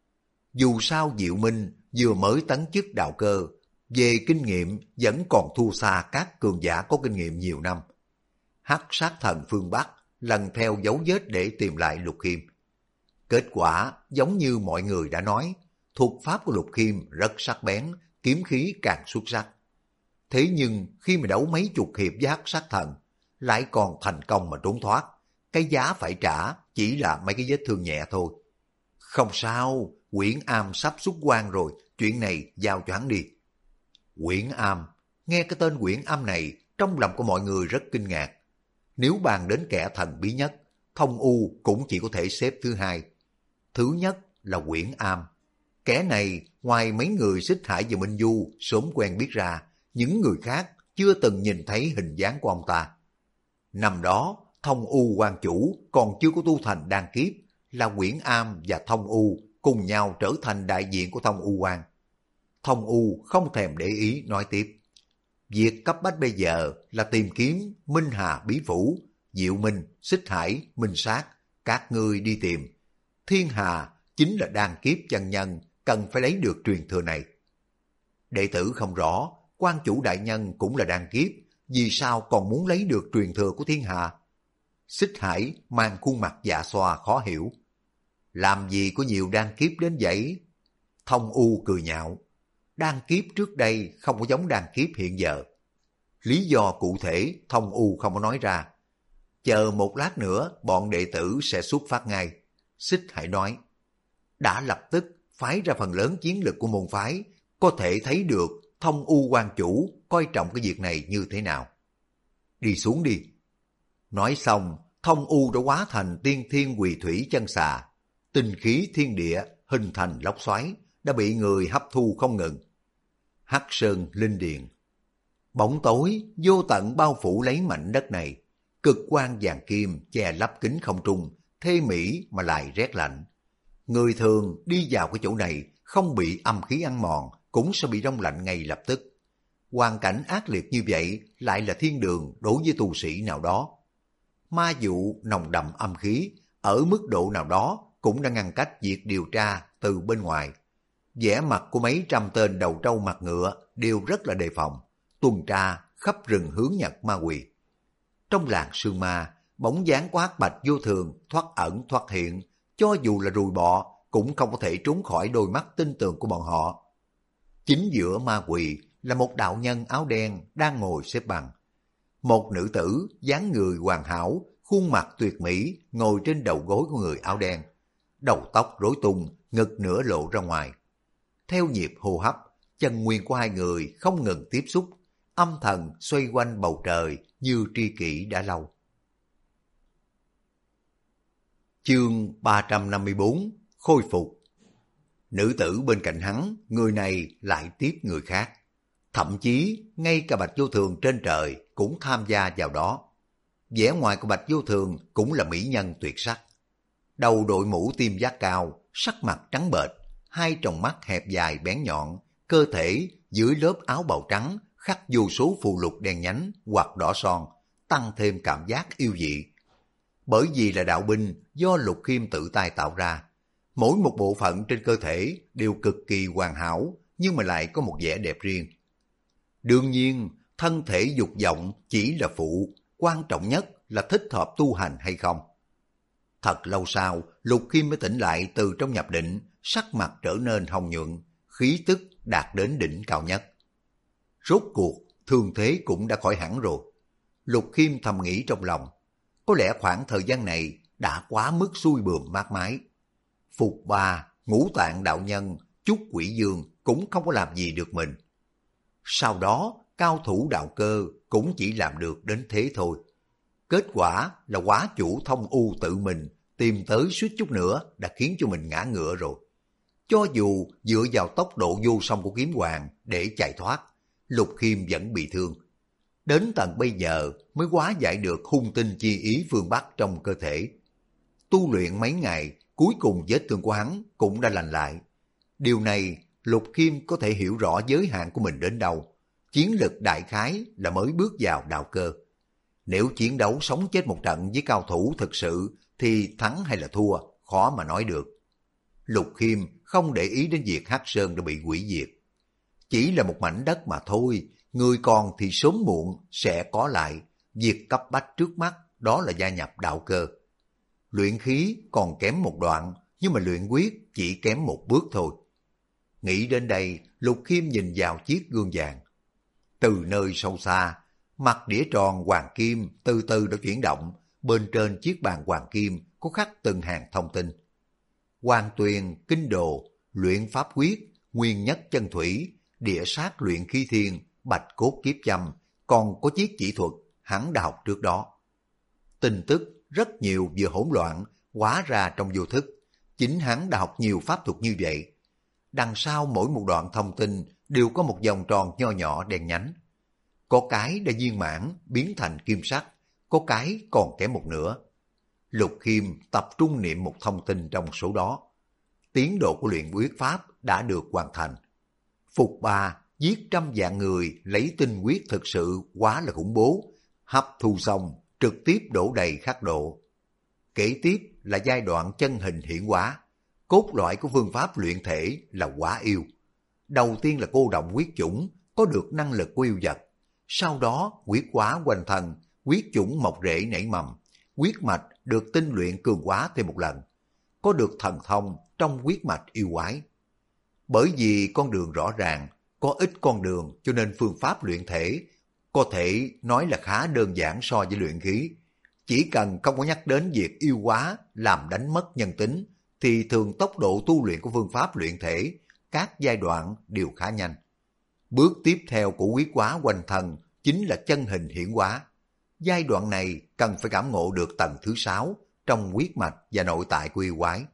Dù sao Diệu Minh vừa mới tấn chức đạo cơ, về kinh nghiệm vẫn còn thua xa các cường giả có kinh nghiệm nhiều năm. Hắc sát thần phương Bắc lần theo dấu vết để tìm lại Lục Khiêm. Kết quả giống như mọi người đã nói, thuật pháp của Lục Khiêm rất sắc bén, kiếm khí càng xuất sắc. Thế nhưng khi mà đấu mấy chục hiệp với hắc sát thần, lại còn thành công mà trốn thoát, cái giá phải trả chỉ là mấy cái vết thương nhẹ thôi. Không sao, Quyển Am sắp xuất quan rồi, chuyện này giao cho hắn đi. Quyển Am, nghe cái tên Quyển Am này, trong lòng của mọi người rất kinh ngạc. Nếu bàn đến kẻ thần bí nhất, Thông U cũng chỉ có thể xếp thứ hai. Thứ nhất là Quyển Am. Kẻ này, ngoài mấy người Xích Hải và Minh Du sớm quen biết ra, những người khác chưa từng nhìn thấy hình dáng của ông ta. Năm đó, Thông U quan chủ còn chưa có tu thành đan kiếp, là Quyển Am và Thông U cùng nhau trở thành đại diện của Thông U quan. Thông U không thèm để ý nói tiếp. Việc cấp bách bây giờ là tìm kiếm Minh Hà Bí Phủ, Diệu Minh, Xích Hải, Minh Sát, các ngươi đi tìm. Thiên Hà chính là đan kiếp chân nhân, cần phải lấy được truyền thừa này. Đệ tử không rõ, quan chủ đại nhân cũng là đan kiếp, vì sao còn muốn lấy được truyền thừa của Thiên Hà? Xích Hải mang khuôn mặt dạ xoa khó hiểu. Làm gì có nhiều đan kiếp đến vậy? Thông U cười nhạo. Đan kiếp trước đây không có giống đan kiếp hiện giờ. Lý do cụ thể Thông U không có nói ra. Chờ một lát nữa bọn đệ tử sẽ xuất phát ngay. Xích Hải nói. Đã lập tức phái ra phần lớn chiến lực của môn phái, có thể thấy được Thông U quan chủ coi trọng cái việc này như thế nào. Đi xuống đi. Nói xong, Thông U đã hóa thành Tiên Thiên Quỳ Thủy Chân Xà. tinh khí thiên địa hình thành lốc xoáy đã bị người hấp thu không ngừng. Hắc Sơn Linh Điện. Bóng tối vô tận bao phủ lấy mảnh đất này, cực quang vàng kim che lấp kính không trung, thê mỹ mà lại rét lạnh. Người thường đi vào cái chỗ này không bị âm khí ăn mòn cũng sẽ bị đông lạnh ngay lập tức. Hoàn cảnh ác liệt như vậy lại là thiên đường đối với tu sĩ nào đó. Ma dụ nồng đậm âm khí ở mức độ nào đó cũng đã ngăn cách việc điều tra từ bên ngoài. Vẻ mặt của mấy trăm tên đầu trâu mặt ngựa đều rất là đề phòng, tuần tra khắp rừng hướng Nhật Ma Quỳ. Trong làng sương ma, bóng dáng của Hắc Bạch Vô Thường thoát ẩn thoát hiện, cho dù là ruồi bọ cũng không có thể trốn khỏi đôi mắt tinh tường của bọn họ. Chính giữa Ma Quỳ là một đạo nhân áo đen đang ngồi xếp bằng. Một nữ tử dáng người hoàn hảo, khuôn mặt tuyệt mỹ ngồi trên đầu gối của người áo đen. Đầu tóc rối tung, ngực nửa lộ ra ngoài. Theo nhịp hô hấp, chân nguyên của hai người không ngừng tiếp xúc, âm thần xoay quanh bầu trời như tri kỷ đã lâu. Chương 354 Khôi phục. Nữ tử bên cạnh hắn, người này lại tiếp người khác. Thậm chí, ngay cả Bạch Vô Thường trên trời cũng tham gia vào đó. Vẻ ngoài của Bạch Vô Thường cũng là mỹ nhân tuyệt sắc. Đầu đội mũ tim giác cao, sắc mặt trắng bệch, hai tròng mắt hẹp dài bén nhọn, cơ thể dưới lớp áo bào trắng khắc vô số phù lục đen nhánh hoặc đỏ son, tăng thêm cảm giác yêu dị. Bởi vì là đạo binh do Lục Khiêm tự tay tạo ra, mỗi một bộ phận trên cơ thể đều cực kỳ hoàn hảo, nhưng mà lại có một vẻ đẹp riêng. Đương nhiên, thân thể dục vọng chỉ là phụ, quan trọng nhất là thích hợp tu hành hay không. Thật lâu sau, Lục Khiêm mới tỉnh lại từ trong nhập định, sắc mặt trở nên hồng nhuận, khí tức đạt đến đỉnh cao nhất. Rốt cuộc, thương thế cũng đã khỏi hẳn rồi. Lục Khiêm thầm nghĩ trong lòng, có lẽ khoảng thời gian này đã quá mức xuôi bườm mát mái. Phục Ba, Ngũ Tạng đạo nhân, Chúc Quỷ Dương cũng không có làm gì được mình. Sau đó, cao thủ đạo cơ cũng chỉ làm được đến thế thôi. Kết quả là quá chủ thông u tự mình tìm tới suýt chút nữa đã khiến cho mình ngã ngựa rồi. Cho dù dựa vào tốc độ vô song của kiếm hoàng để chạy thoát, Lục Khiêm vẫn bị thương. Đến tận bây giờ mới hóa giải được hung tinh chi ý phương Bắc trong cơ thể. Tu luyện mấy ngày, cuối cùng vết thương của hắn cũng đã lành lại. Điều này Lục Khiêm có thể hiểu rõ giới hạn của mình đến đâu. Chiến lực đại khái là mới bước vào đạo cơ. Nếu chiến đấu sống chết một trận với cao thủ thực sự thì thắng hay là thua, khó mà nói được. Lục Khiêm không để ý đến việc Hắc Sơn đã bị hủy diệt. Chỉ là một mảnh đất mà thôi, người còn thì sớm muộn sẽ có lại. Việc cấp bách trước mắt đó là gia nhập đạo cơ. Luyện khí còn kém một đoạn, nhưng mà luyện quyết chỉ kém một bước thôi. Nghĩ đến đây, Lục Khiêm nhìn vào chiếc gương vàng. Từ nơi sâu xa, mặt đĩa tròn hoàng kim từ từ đã chuyển động, bên trên chiếc bàn hoàng kim có khắc từng hàng thông tin. Hoàng tuyền, kinh đồ, luyện pháp quyết, nguyên nhất chân thủy, địa sát luyện khí thiên, bạch cốt kiếp châm, còn có chiếc chỉ thuật hắn đã học trước đó. Tin tức rất nhiều vừa hỗn loạn, hóa ra trong vô thức. Chính hắn đã học nhiều pháp thuật như vậy. Đằng sau mỗi một đoạn thông tin đều có một vòng tròn nho nhỏ đen nhánh. Có cái đã viên mãn biến thành kim sắc, có cái còn kém một nửa. Lục Khiêm tập trung niệm một thông tin trong số đó. Tiến độ của luyện quyết pháp đã được hoàn thành. Phục Ba giết 100 vạn người lấy tinh quyết thực sự quá là khủng bố. Hấp thu xong, trực tiếp đổ đầy khắc độ. Kế tiếp là giai đoạn chân hình hiển hóa. Cốt loại của phương pháp luyện thể là Quá Yêu. Đầu tiên là cô động huyết chủng, có được năng lực của yêu vật. Sau đó huyết hóa quanh thân, huyết chủng mọc rễ nảy mầm. Huyết mạch được tinh luyện cường hóa thêm một lần. Có được thần thông trong huyết mạch yêu quái. Bởi vì con đường rõ ràng, có ít con đường cho nên phương pháp luyện thể có thể nói là khá đơn giản so với luyện khí. Chỉ cần không có nhắc đến việc yêu hóa làm đánh mất nhân tính, thì thường tốc độ tu luyện của phương pháp luyện thể, các giai đoạn đều khá nhanh. Bước tiếp theo của huyết hóa quanh thân chính là chân hình hiển hóa. Giai đoạn này cần phải cảm ngộ được tầng thứ 6 trong huyết mạch và nội tại của yêu quái.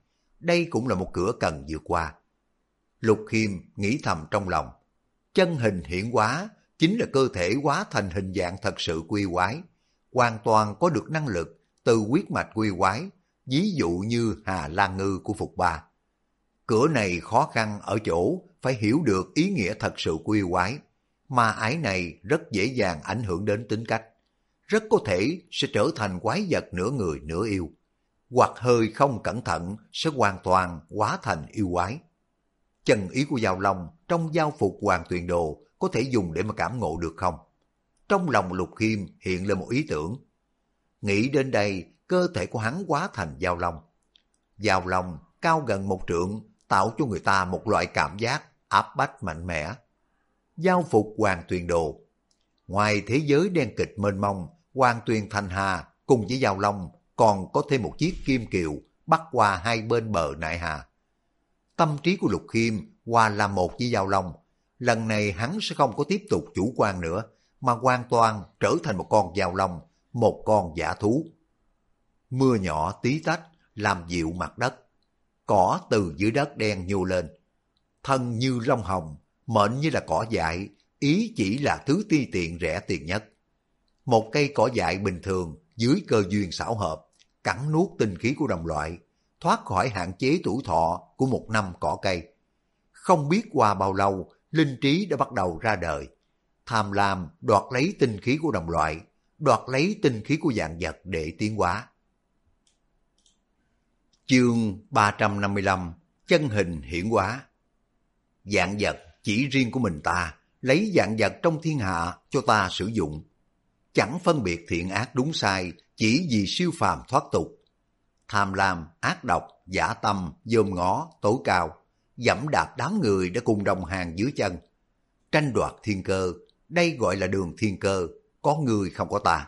đây cũng là một cửa cần vượt qua. Lục Khiêm nghĩ thầm trong lòng, chân hình hiển hóa chính là cơ thể hóa thành hình dạng thật sự quy quái, hoàn toàn có được năng lực từ huyết mạch quy quái, ví dụ như Hà Lan Ngư của Phục Ba. Cửa này khó khăn ở chỗ phải hiểu được ý nghĩa thật sự quy quái, mà ái này rất dễ dàng ảnh hưởng đến tính cách, rất có thể sẽ trở thành quái vật nửa người nửa yêu, hoặc hơi không cẩn thận sẽ hoàn toàn hóa thành yêu quái. Chân ý của Giao Long trong giao phục Hoàng Tuyền Đồ có thể dùng để mà cảm ngộ được không? Trong lòng Lục Khiêm hiện lên một ý tưởng. Nghĩ đến đây, cơ thể của hắn hóa thành Giao Long. Giao Long cao gần 1 trượng, tạo cho người ta một loại cảm giác áp bách mạnh mẽ. Giao phục Hoàng Tuyền Đồ. Ngoài thế giới đen kịch mênh mông, Hoàng Tuyền Thành Hà cùng với Giao Long còn có thêm một chiếc kim kiều bắc qua hai bên bờ nại hà. Tâm trí của Lục Khiêm hòa làm một với Giao Long. Lần này hắn sẽ không có tiếp tục chủ quan nữa, mà hoàn toàn trở thành một con Giao Long, một con dã thú. Mưa nhỏ tí tách làm dịu mặt đất, cỏ từ dưới đất đen nhô lên. Thân như lông hồng, mệnh như là cỏ dại, ý chỉ là thứ ti tiện rẻ tiền nhất. Một cây cỏ dại bình thường dưới cơ duyên xảo hợp, cắn nuốt tinh khí của đồng loại, thoát khỏi hạn chế tuổi thọ của 1 năm cỏ cây. Không biết qua bao lâu, linh trí đã bắt đầu ra đời. Tham lam đoạt lấy tinh khí của đồng loại, đoạt lấy tinh khí của vạn vật để tiến hóa. Chương 355, chân hình hiển hóa. Vạn vật chỉ riêng của mình ta, lấy vạn vật trong thiên hạ cho ta sử dụng. Chẳng phân biệt thiện ác đúng sai, chỉ vì siêu phàm thoát tục. Tham lam, ác độc, dã tâm, dòm ngó, tối cao, dẫm đạp đám người đã cùng đồng hàng dưới chân. Tranh đoạt thiên cơ, đây gọi là đường thiên cơ, có người không có ta.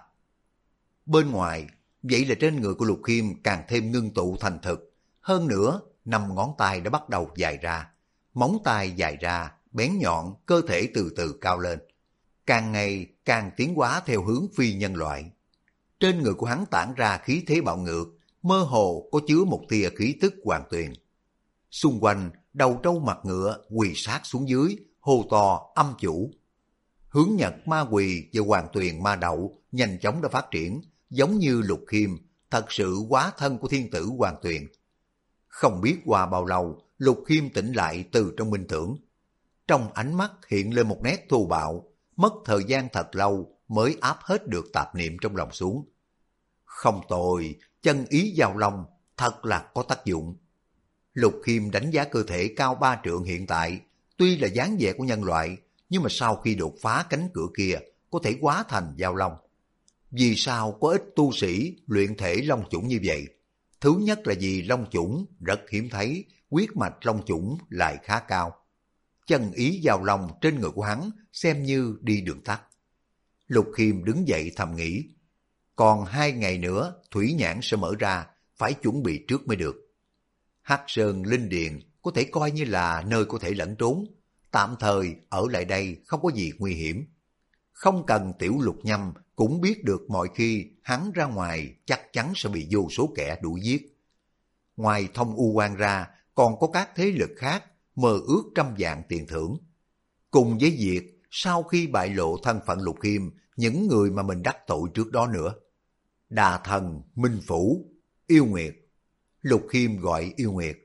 Bên ngoài, vậy là trên người của Lục Khiêm càng thêm ngưng tụ thành thực. Hơn nữa, 5 ngón tay đã bắt đầu dài ra, móng tay dài ra, bén nhọn, cơ thể từ từ cao lên. Càng ngày càng tiến hóa theo hướng phi nhân loại. Trên người của hắn tản ra khí thế bạo ngược, mơ hồ có chứa một tia khí tức Hoàng Tuyền. Xung quanh, đầu trâu mặt ngựa quỳ sát xuống dưới, hô to âm chủ. Hướng Nhật ma quỳ và Hoàng Tuyền ma đậu nhanh chóng đã phát triển, giống như Lục Khiêm, thật sự hóa thân của thiên tử Hoàng Tuyền. Không biết qua bao lâu, Lục Khiêm tỉnh lại từ trong minh tưởng. Trong ánh mắt hiện lên một nét thô bạo, mất thời gian thật lâu mới áp hết được tạp niệm trong lòng xuống. Không tồi, chân ý Giao Long thật là có tác dụng. Lục Khiêm đánh giá cơ thể cao 3 trượng hiện tại, tuy là dáng vẻ của nhân loại, nhưng mà sau khi đột phá cánh cửa kia, có thể hóa thành Giao Long. Vì sao có ít tu sĩ luyện thể long chủng như vậy? Thứ nhất là vì long chủng rất hiếm thấy, huyết mạch long chủng lại khá cao. Chân ý Giao Long trên người của hắn xem như đi đường tắt. Lục Khiêm đứng dậy thầm nghĩ, còn 2 ngày nữa thủy nhãn sẽ mở ra, phải chuẩn bị trước mới được. Hắc Sơn Linh Điền có thể coi như là nơi có thể lẫn trốn, tạm thời ở lại đây không có gì nguy hiểm. Không cần Tiểu Lục Nhâm cũng biết được mọi khi hắn ra ngoài chắc chắn sẽ bị vô số kẻ đuổi giết. Ngoài Thông U Quan ra, còn có các thế lực khác mơ ước 100 vạn tiền thưởng. Cùng với việc sau khi bại lộ thân phận Lục Khiêm, những người mà mình đắc tội trước đó nữa. Đà Thần, Minh Phủ, Yêu Nguyệt. Lục Khiêm gọi Yêu Nguyệt.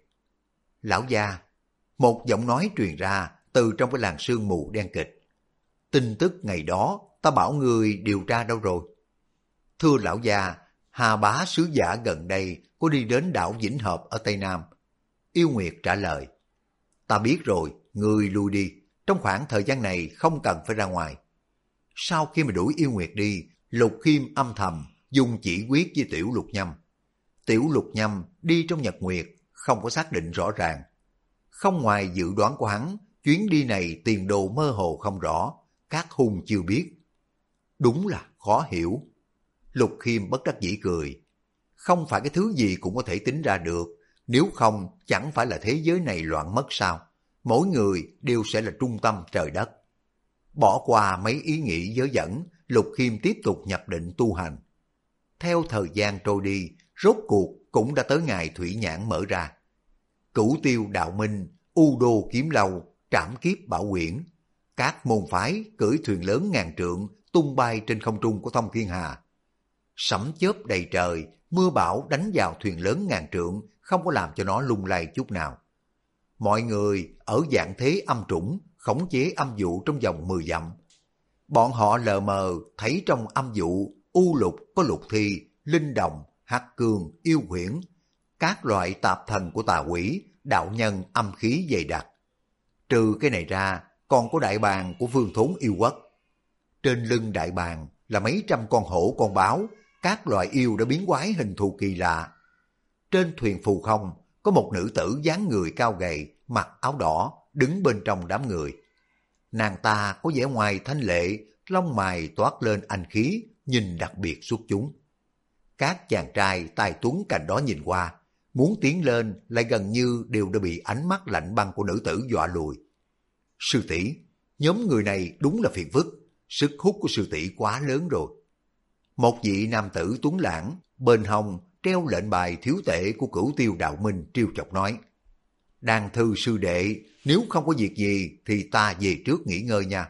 Lão gia, một giọng nói truyền ra từ trong cái làn sương mù đen kịch. Tin tức ngày đó ta bảo người điều tra đâu rồi? Thưa lão gia, Hà Bá sứ giả gần đây có đi đến đảo Vĩnh Hợp ở Tây Nam. Yêu Nguyệt trả lời. Ta biết rồi, người lui đi. Trong khoảng thời gian này không cần phải ra ngoài. Sau khi mà đuổi Yêu Nguyệt đi, Lục Khiêm âm thầm dùng chỉ quyết với Tiểu Lục Nhâm. Tiểu Lục Nhâm đi trong nhật nguyệt, không có xác định rõ ràng. Không ngoài dự đoán của hắn, chuyến đi này tiền đồ mơ hồ không rõ, các hung chưa biết. Đúng là khó hiểu. Lục Khiêm bất đắc dĩ cười. Không phải cái thứ gì cũng có thể tính ra được, nếu không chẳng phải là thế giới này loạn mất sao? Mỗi người đều sẽ là trung tâm trời đất. Bỏ qua mấy ý nghĩ dớ dẫn, Lục Khiêm tiếp tục nhập định tu hành. Theo thời gian trôi đi, rốt cuộc cũng đã tới ngày thủy nhãn mở ra. Cửu Tiêu Đạo Minh, U Đô Kiếm Lâu, Trảm Kiếp Bảo Quyển. Các môn phái cưỡi thuyền lớn ngàn trượng tung bay trên không trung của Thông Thiên Hà. Sấm chớp đầy trời, mưa bão đánh vào thuyền lớn ngàn trượng, không có làm cho nó lung lay chút nào. Mọi người ở dạng thế âm trũng, khống chế âm vụ trong vòng 10 dặm. Bọn họ lờ mờ thấy trong âm vụ, u lục có lục thi, linh đồng, hắc cương, yêu huyễn, các loại tạp thần của tà quỷ, đạo nhân âm khí dày đặc. Trừ cái này ra, còn có đại bàng của vương thốn yêu quốc. Trên lưng đại bàng là mấy trăm con hổ con báo, các loại yêu đã biến quái hình thù kỳ lạ. Trên thuyền phù không, có một nữ tử dáng người cao gầy, mặc áo đỏ, đứng bên trong đám người. Nàng ta có vẻ ngoài thanh lệ, lông mày toát lên anh khí, nhìn đặc biệt xuất chúng. Các chàng trai tài tuấn cạnh đó nhìn qua, muốn tiến lên lại gần như đều đã bị ánh mắt lạnh băng của nữ tử dọa lùi. Sư tỷ, nhóm người này đúng là phiền phức, sức hút của sư tỷ quá lớn rồi. Một vị nam tử tuấn lãng, bên hông treo lệnh bài thiếu tệ của Cửu Tiêu Đạo Minh trêu chọc nói: Đan thư sư đệ, nếu không có việc gì thì ta về trước nghỉ ngơi nha.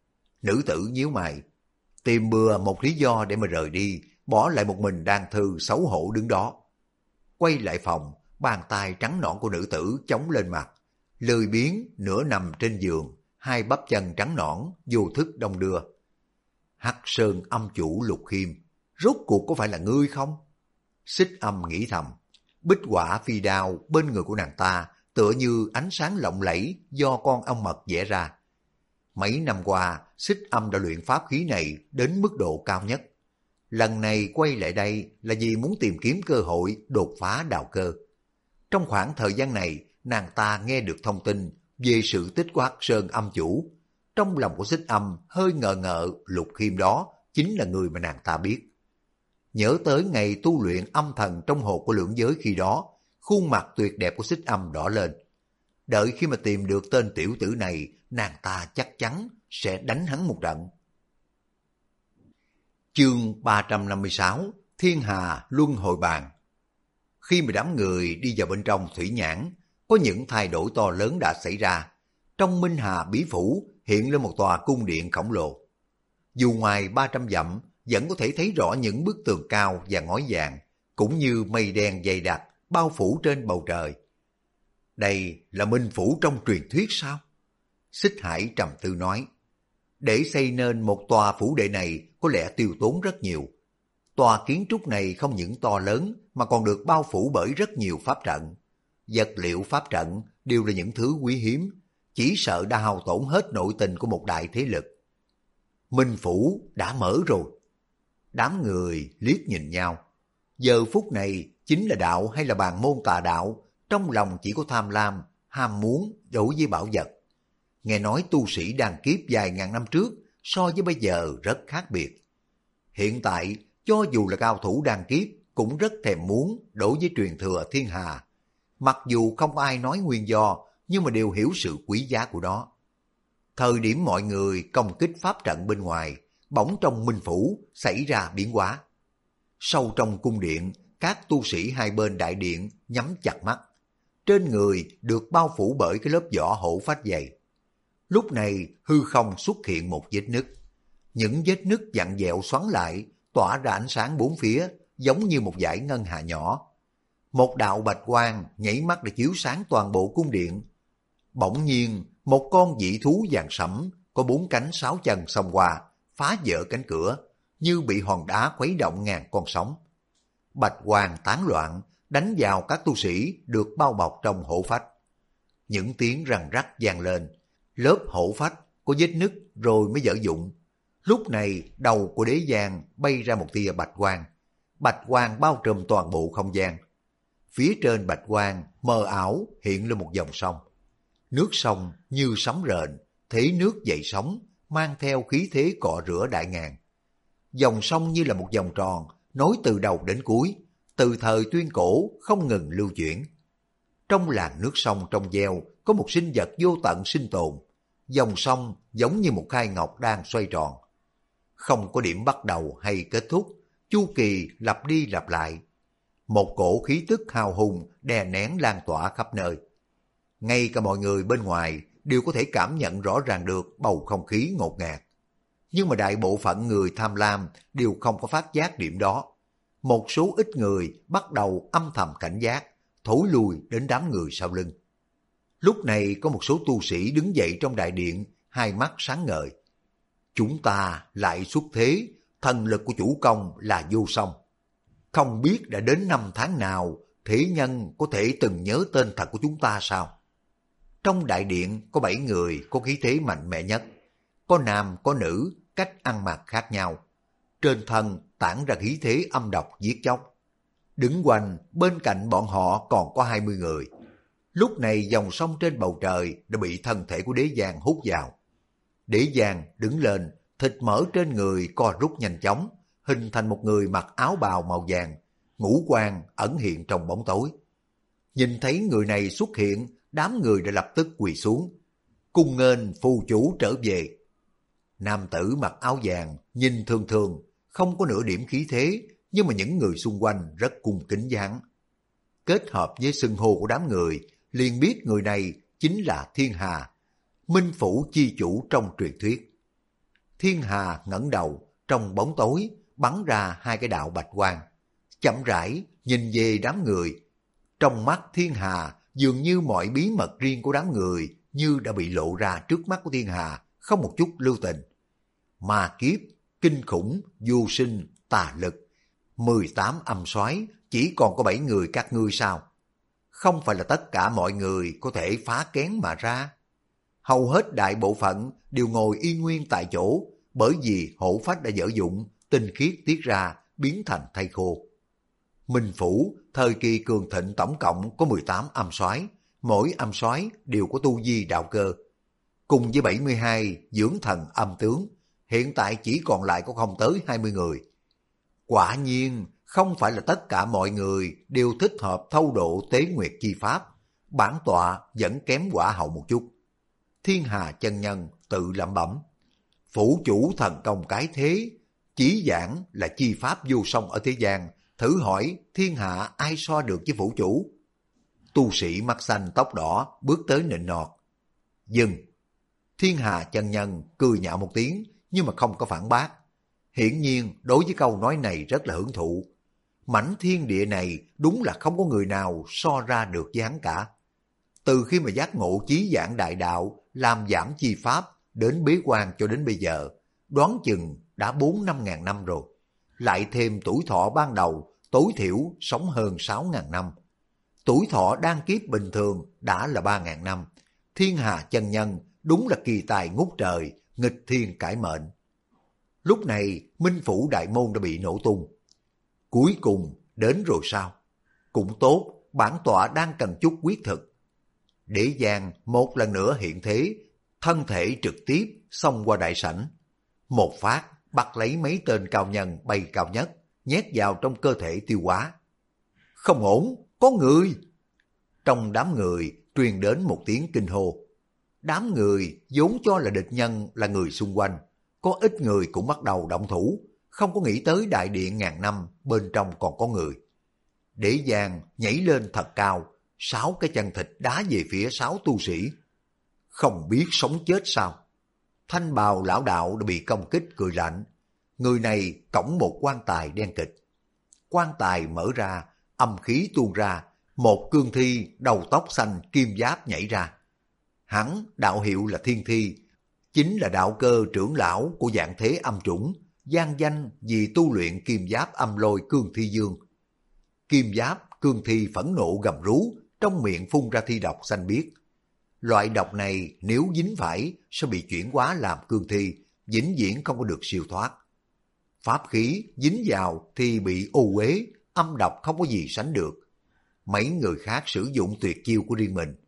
Nữ tử nhíu mày, tìm bừa một lý do để mà rời đi, bỏ lại một mình Đan thư xấu hổ đứng đó. Quay lại phòng, bàn tay trắng nõn của nữ tử chống lên mặt, lười biếng nửa nằm trên giường, hai bắp chân trắng nõn vô thức đong đưa. Hắc Sơn âm chủ Lục Khiêm, rốt cuộc có phải là ngươi không? Xích Âm nghĩ thầm, bích hỏa phi đao bên người của nàng ta tựa như ánh sáng lộng lẫy do con ong mật vẽ ra. Mấy năm qua, Xích Âm đã luyện pháp khí này đến mức độ cao nhất. Lần này quay lại đây là vì muốn tìm kiếm cơ hội đột phá đạo cơ. Trong khoảng thời gian này, nàng ta nghe được thông tin về sự tích của Hắc Sơn âm chủ. Trong lòng của Xích Âm hơi ngờ ngợ Lục Khiêm đó chính là người mà nàng ta biết. Nhớ tới ngày tu luyện âm thần trong hồ của lưỡng giới khi đó, khuôn mặt tuyệt đẹp của Xích Âm đỏ lên. Đợi khi mà tìm được tên tiểu tử này, nàng ta chắc chắn sẽ đánh hắn một trận. Chương 356, Thiên Hà Luân Hồi Bàn. Khi mà đám người đi vào bên trong thủy nhãn, có những thay đổi to lớn đã xảy ra. Trong Minh Hà Bí Phủ hiện lên một tòa cung điện khổng lồ. Dù ngoài 300 dặm, vẫn có thể thấy rõ những bức tường cao và ngói vàng, cũng như mây đen dày đặc bao phủ trên bầu trời. Đây là Minh Phủ trong truyền thuyết sao? Xích Hải trầm tư nói. Để xây nên một tòa phủ đệ này có lẽ tiêu tốn rất nhiều. Tòa kiến trúc này không những to lớn mà còn được bao phủ bởi rất nhiều pháp trận. Vật liệu pháp trận đều là những thứ quý hiếm, chỉ sợ đã hao tổn hết nội tình của một đại thế lực. Minh Phủ đã mở rồi. Đám người liếc nhìn nhau. Giờ phút này chính là đạo hay là bàn môn tà đạo, trong lòng chỉ có tham lam, ham muốn đối với bảo vật. Nghe nói tu sĩ đan kiếp vài ngàn năm trước so với bây giờ rất khác biệt. Hiện tại, cho dù là cao thủ đan kiếp cũng rất thèm muốn đối với truyền thừa Thiên Hà. Mặc dù không ai nói nguyên do, nhưng mà đều hiểu sự quý giá của nó. Thời điểm mọi người công kích pháp trận bên ngoài, bỗng trong Minh Phủ xảy ra biến hóa. Sâu trong cung điện, các tu sĩ hai bên đại điện nhắm chặt mắt. Trên người được bao phủ bởi cái lớp vỏ hổ phách dày. Lúc này hư không xuất hiện một vết nứt. Những vết nứt vặn vẹo xoắn lại, tỏa ra ánh sáng bốn phía, giống như một dải ngân hà nhỏ. Một đạo bạch quang nhảy mắt để chiếu sáng toàn bộ cung điện. Bỗng nhiên, một con dị thú vàng sẫm, có 4 cánh 6 chân xông qua, phá vỡ cánh cửa, như bị hòn đá khuấy động ngàn con sóng. Bạch quang tán loạn, đánh vào các tu sĩ được bao bọc trong hổ phách. Những tiếng răng rắc vang lên, lớp hổ phách có vết nứt rồi mới vỡ vụn. Lúc này đầu của đế giang bay ra một tia bạch quang. Bạch quang bao trùm toàn bộ không gian. Phía trên bạch quang mờ ảo hiện lên một dòng sông. Nước sông như sóng rền, thế nước dậy sóng, mang theo khí thế cọ rửa đại ngàn. Dòng sông như là một vòng tròn, nối từ đầu đến cuối, từ thời tuyên cổ không ngừng lưu chuyển. Trong làn nước sông trong veo có một sinh vật vô tận sinh tồn. Dòng sông giống như một khai ngọc đang xoay tròn. Không có điểm bắt đầu hay kết thúc, chu kỳ lặp đi lặp lại. Một cổ khí tức hào hùng đè nén lan tỏa khắp nơi. Ngay cả mọi người bên ngoài đều có thể cảm nhận rõ ràng được bầu không khí ngột ngạt. Nhưng mà đại bộ phận người tham lam đều không có phát giác điểm đó. Một số ít người bắt đầu âm thầm cảnh giác, thối lui đến đám người sau lưng. Lúc này có một số tu sĩ đứng dậy trong đại điện, hai mắt sáng ngời. Chúng ta lại xuất thế, thần lực của chủ công là vô song. Không biết đã đến năm tháng nào, thế nhân có thể từng nhớ tên thật của chúng ta sao? Trong đại điện có 7 người có khí thế mạnh mẽ nhất. Có nam có nữ, cách ăn mặc khác nhau. Trên thân tản ra khí thế âm độc giết chóc. Đứng quanh bên cạnh bọn họ còn có 20 người. Lúc này dòng sông trên bầu trời đã bị thân thể của Đế Giang hút vào. Đế Giang đứng lên, thịt mỡ trên người co rút nhanh chóng, hình thành một người mặc áo bào màu vàng, ngũ quan ẩn hiện trong bóng tối. Nhìn thấy người này xuất hiện, đám người đã lập tức quỳ xuống. Cung nghênh phù chủ trở về. Nam tử mặc áo vàng, nhìn thường thường, không có nửa điểm khí thế, nhưng mà những người xung quanh rất cung kính với hắn. Kết hợp với xưng hô của đám người, liền biết người này chính là Thiên Hà, Minh Phủ chi chủ trong truyền thuyết. Thiên Hà ngẩng đầu, trong bóng tối bắn ra hai cái đạo bạch quang, chậm rãi nhìn về đám người. Trong mắt Thiên Hà dường như mọi bí mật riêng của đám người như đã bị lộ ra trước mắt của Thiên Hà, không một chút lưu tình. Ma kiếp, kinh khủng, vô sinh, tà lực, 18 âm soái, chỉ còn có 7 người các ngươi sao? Không phải là tất cả mọi người có thể phá kén mà ra. Hầu hết đại bộ phận đều ngồi yên nguyên tại chỗ, bởi vì hộ phách đã dở dụng, tinh khiết tiết ra, biến thành thây khô. Minh Phủ, thời kỳ cường thịnh tổng cộng có 18 âm soái, mỗi âm soái đều có tu vi đạo cơ. Cùng với 72 dưỡng thần âm tướng, hiện tại chỉ còn lại có không tới 20 người. Quả nhiên, không phải là tất cả mọi người đều thích hợp thâu độ tế nguyệt chi pháp, bản tọa vẫn kém quả hậu một chút. Thiên Hà chân nhân tự lẩm bẩm, phủ chủ thần công cái thế, chỉ giảng là chi pháp vô song ở thế gian, thử hỏi thiên hạ ai so được với phủ chủ? Tu sĩ mắt xanh tóc đỏ bước tới nịnh nọt. Dừng! Thiên Hà chân nhân cười nhạo một tiếng, nhưng mà không có phản bác. Hiển nhiên đối với câu nói này rất là hưởng thụ. Mảnh thiên địa này đúng là không có người nào so ra được với hắn cả. Từ khi mà giác ngộ chí giảng đại đạo, làm giảm chi pháp, đến bế quan cho đến bây giờ, đoán chừng đã 4-5 ngàn năm rồi. Lại thêm tuổi thọ ban đầu, tối thiểu sống hơn 6 ngàn năm. Tuổi thọ đan kiếp bình thường đã là 3 ngàn năm. Thiên Hà chân nhân đúng là kỳ tài ngút trời, nghịch thiên cải mệnh. Lúc này Minh Phủ đại môn đã bị nổ tung. Cuối cùng đến rồi sao? Cũng tốt, bản tọa đang cần chút quyết thực. Đế Giang một lần nữa hiện thế, thân thể trực tiếp xông qua đại sảnh. Một phát bắt lấy mấy tên cao nhân bay cao nhất, nhét vào trong cơ thể tiêu hóa. Không ổn, có người! Trong đám người truyền đến một tiếng kinh hô. Đám người vốn cho là địch nhân là người xung quanh, có ít người cũng bắt đầu động thủ, không có nghĩ tới đại điện ngàn năm bên trong còn có người. Đế Giang nhảy lên thật cao, 6 cái chân thịt đá về phía 6 tu sĩ. Không biết sống chết sao? Thanh bào lão đạo đã bị công kích cười lạnh. Người này cõng một quan tài đen kịch. Quan tài mở ra, âm khí tuôn ra, một cương thi đầu tóc xanh kim giáp nhảy ra. Hắn đạo hiệu là Thiên Thi, chính là đạo cơ trưởng lão của dạng thế âm chủng, gian danh vì tu luyện kim giáp âm lôi cương thi dương. Kim giáp cương thi phẫn nộ gầm rú, trong miệng phun ra thi độc xanh biếc. Loại độc này nếu dính phải sẽ bị chuyển hóa làm cương thi, vĩnh viễn không có được siêu thoát. Pháp khí dính vào thì bị ô uế, âm độc không có gì sánh được. Mấy người khác sử dụng tuyệt chiêu của riêng mình.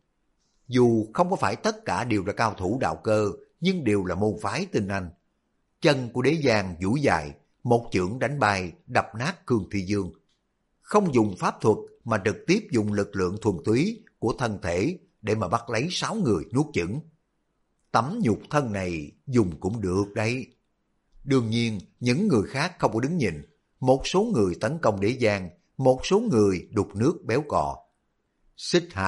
Dù không có phải tất cả đều là cao thủ đạo cơ, nhưng đều là môn phái tinh anh. Chân của Đế Giang duỗi dài, một chưởng đánh bay, đập nát cương thi dương. Không dùng pháp thuật mà trực tiếp dùng lực lượng thuần túy của thân thể để mà bắt lấy 6 người nuốt chửng. Tấm nhục thân này dùng cũng được đấy. Đương nhiên, những người khác không có đứng nhìn. Một số người tấn công Đế Giang, một số người đục nước béo cò. Xích Hải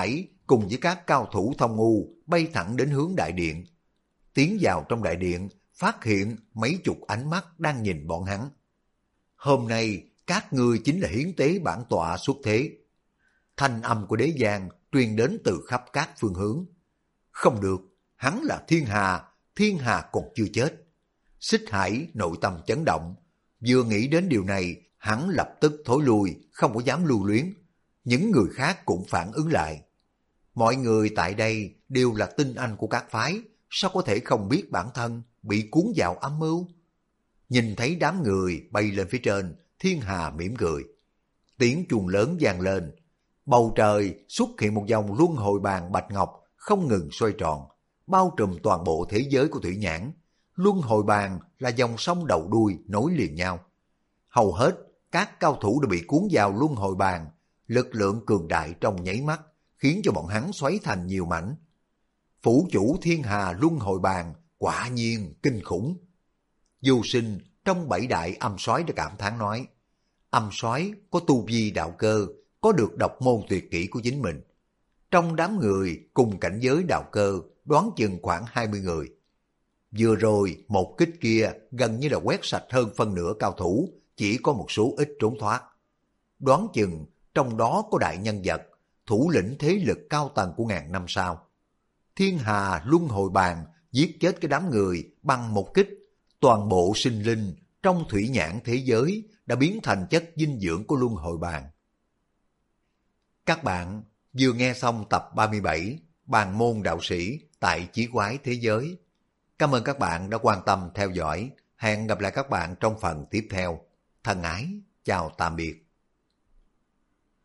cùng với các cao thủ thông ngu bay thẳng đến hướng đại điện. Tiến vào trong đại điện, phát hiện mấy chục ánh mắt đang nhìn bọn hắn. Hôm nay, các ngươi chính là hiến tế bản tọa xuất thế. Thanh âm của đế giang truyền đến từ khắp các phương hướng. Không được, hắn là Thiên Hà còn chưa chết. Xích Hải nội tâm chấn động, vừa nghĩ đến điều này, hắn lập tức thối lui, không có dám lưu luyến. Những người khác cũng phản ứng lại. Mọi người tại đây đều là tinh anh của các phái, sao có thể không biết bản thân bị cuốn vào âm mưu? Nhìn thấy đám người bay lên phía trên, Thiên Hà mỉm cười. Tiếng chuông lớn vang lên, bầu trời xuất hiện một dòng luân hồi bàn bạch ngọc không ngừng xoay tròn, bao trùm toàn bộ thế giới của Thủy Nhãn. Luân hồi bàn là dòng sông đầu đuôi nối liền nhau. Hầu hết các cao thủ đã bị cuốn vào luân hồi bàn, lực lượng cường đại trong nháy mắt khiến cho bọn hắn xoáy thành nhiều mảnh. Phủ chủ Thiên Hà luân hồi bàn quả nhiên kinh khủng. Du Sinh trong 7 đại âm soái đã cảm thán nói, âm soái có tu vi đạo cơ, có được độc môn tuyệt kỹ của chính mình. Trong đám người cùng cảnh giới đạo cơ đoán chừng khoảng 20 người. Vừa rồi một kích kia gần như là quét sạch hơn phân nửa cao thủ, chỉ có một số ít trốn thoát. Đoán chừng trong đó có đại nhân vật, thủ lĩnh thế lực cao tầng của ngàn năm sau. Thiên Hà luân hồi bàn giết chết cái đám người bằng một kích, toàn bộ sinh linh trong Thủy Nhãn thế giới đã biến thành chất dinh dưỡng của luân hồi bàn. Các bạn vừa nghe xong tập 37 Bàn môn đạo sĩ tại Chí Quái Thế Giới. Cảm ơn các bạn đã quan tâm theo dõi. Hẹn gặp lại các bạn trong phần tiếp theo. Thân ái, chào tạm biệt.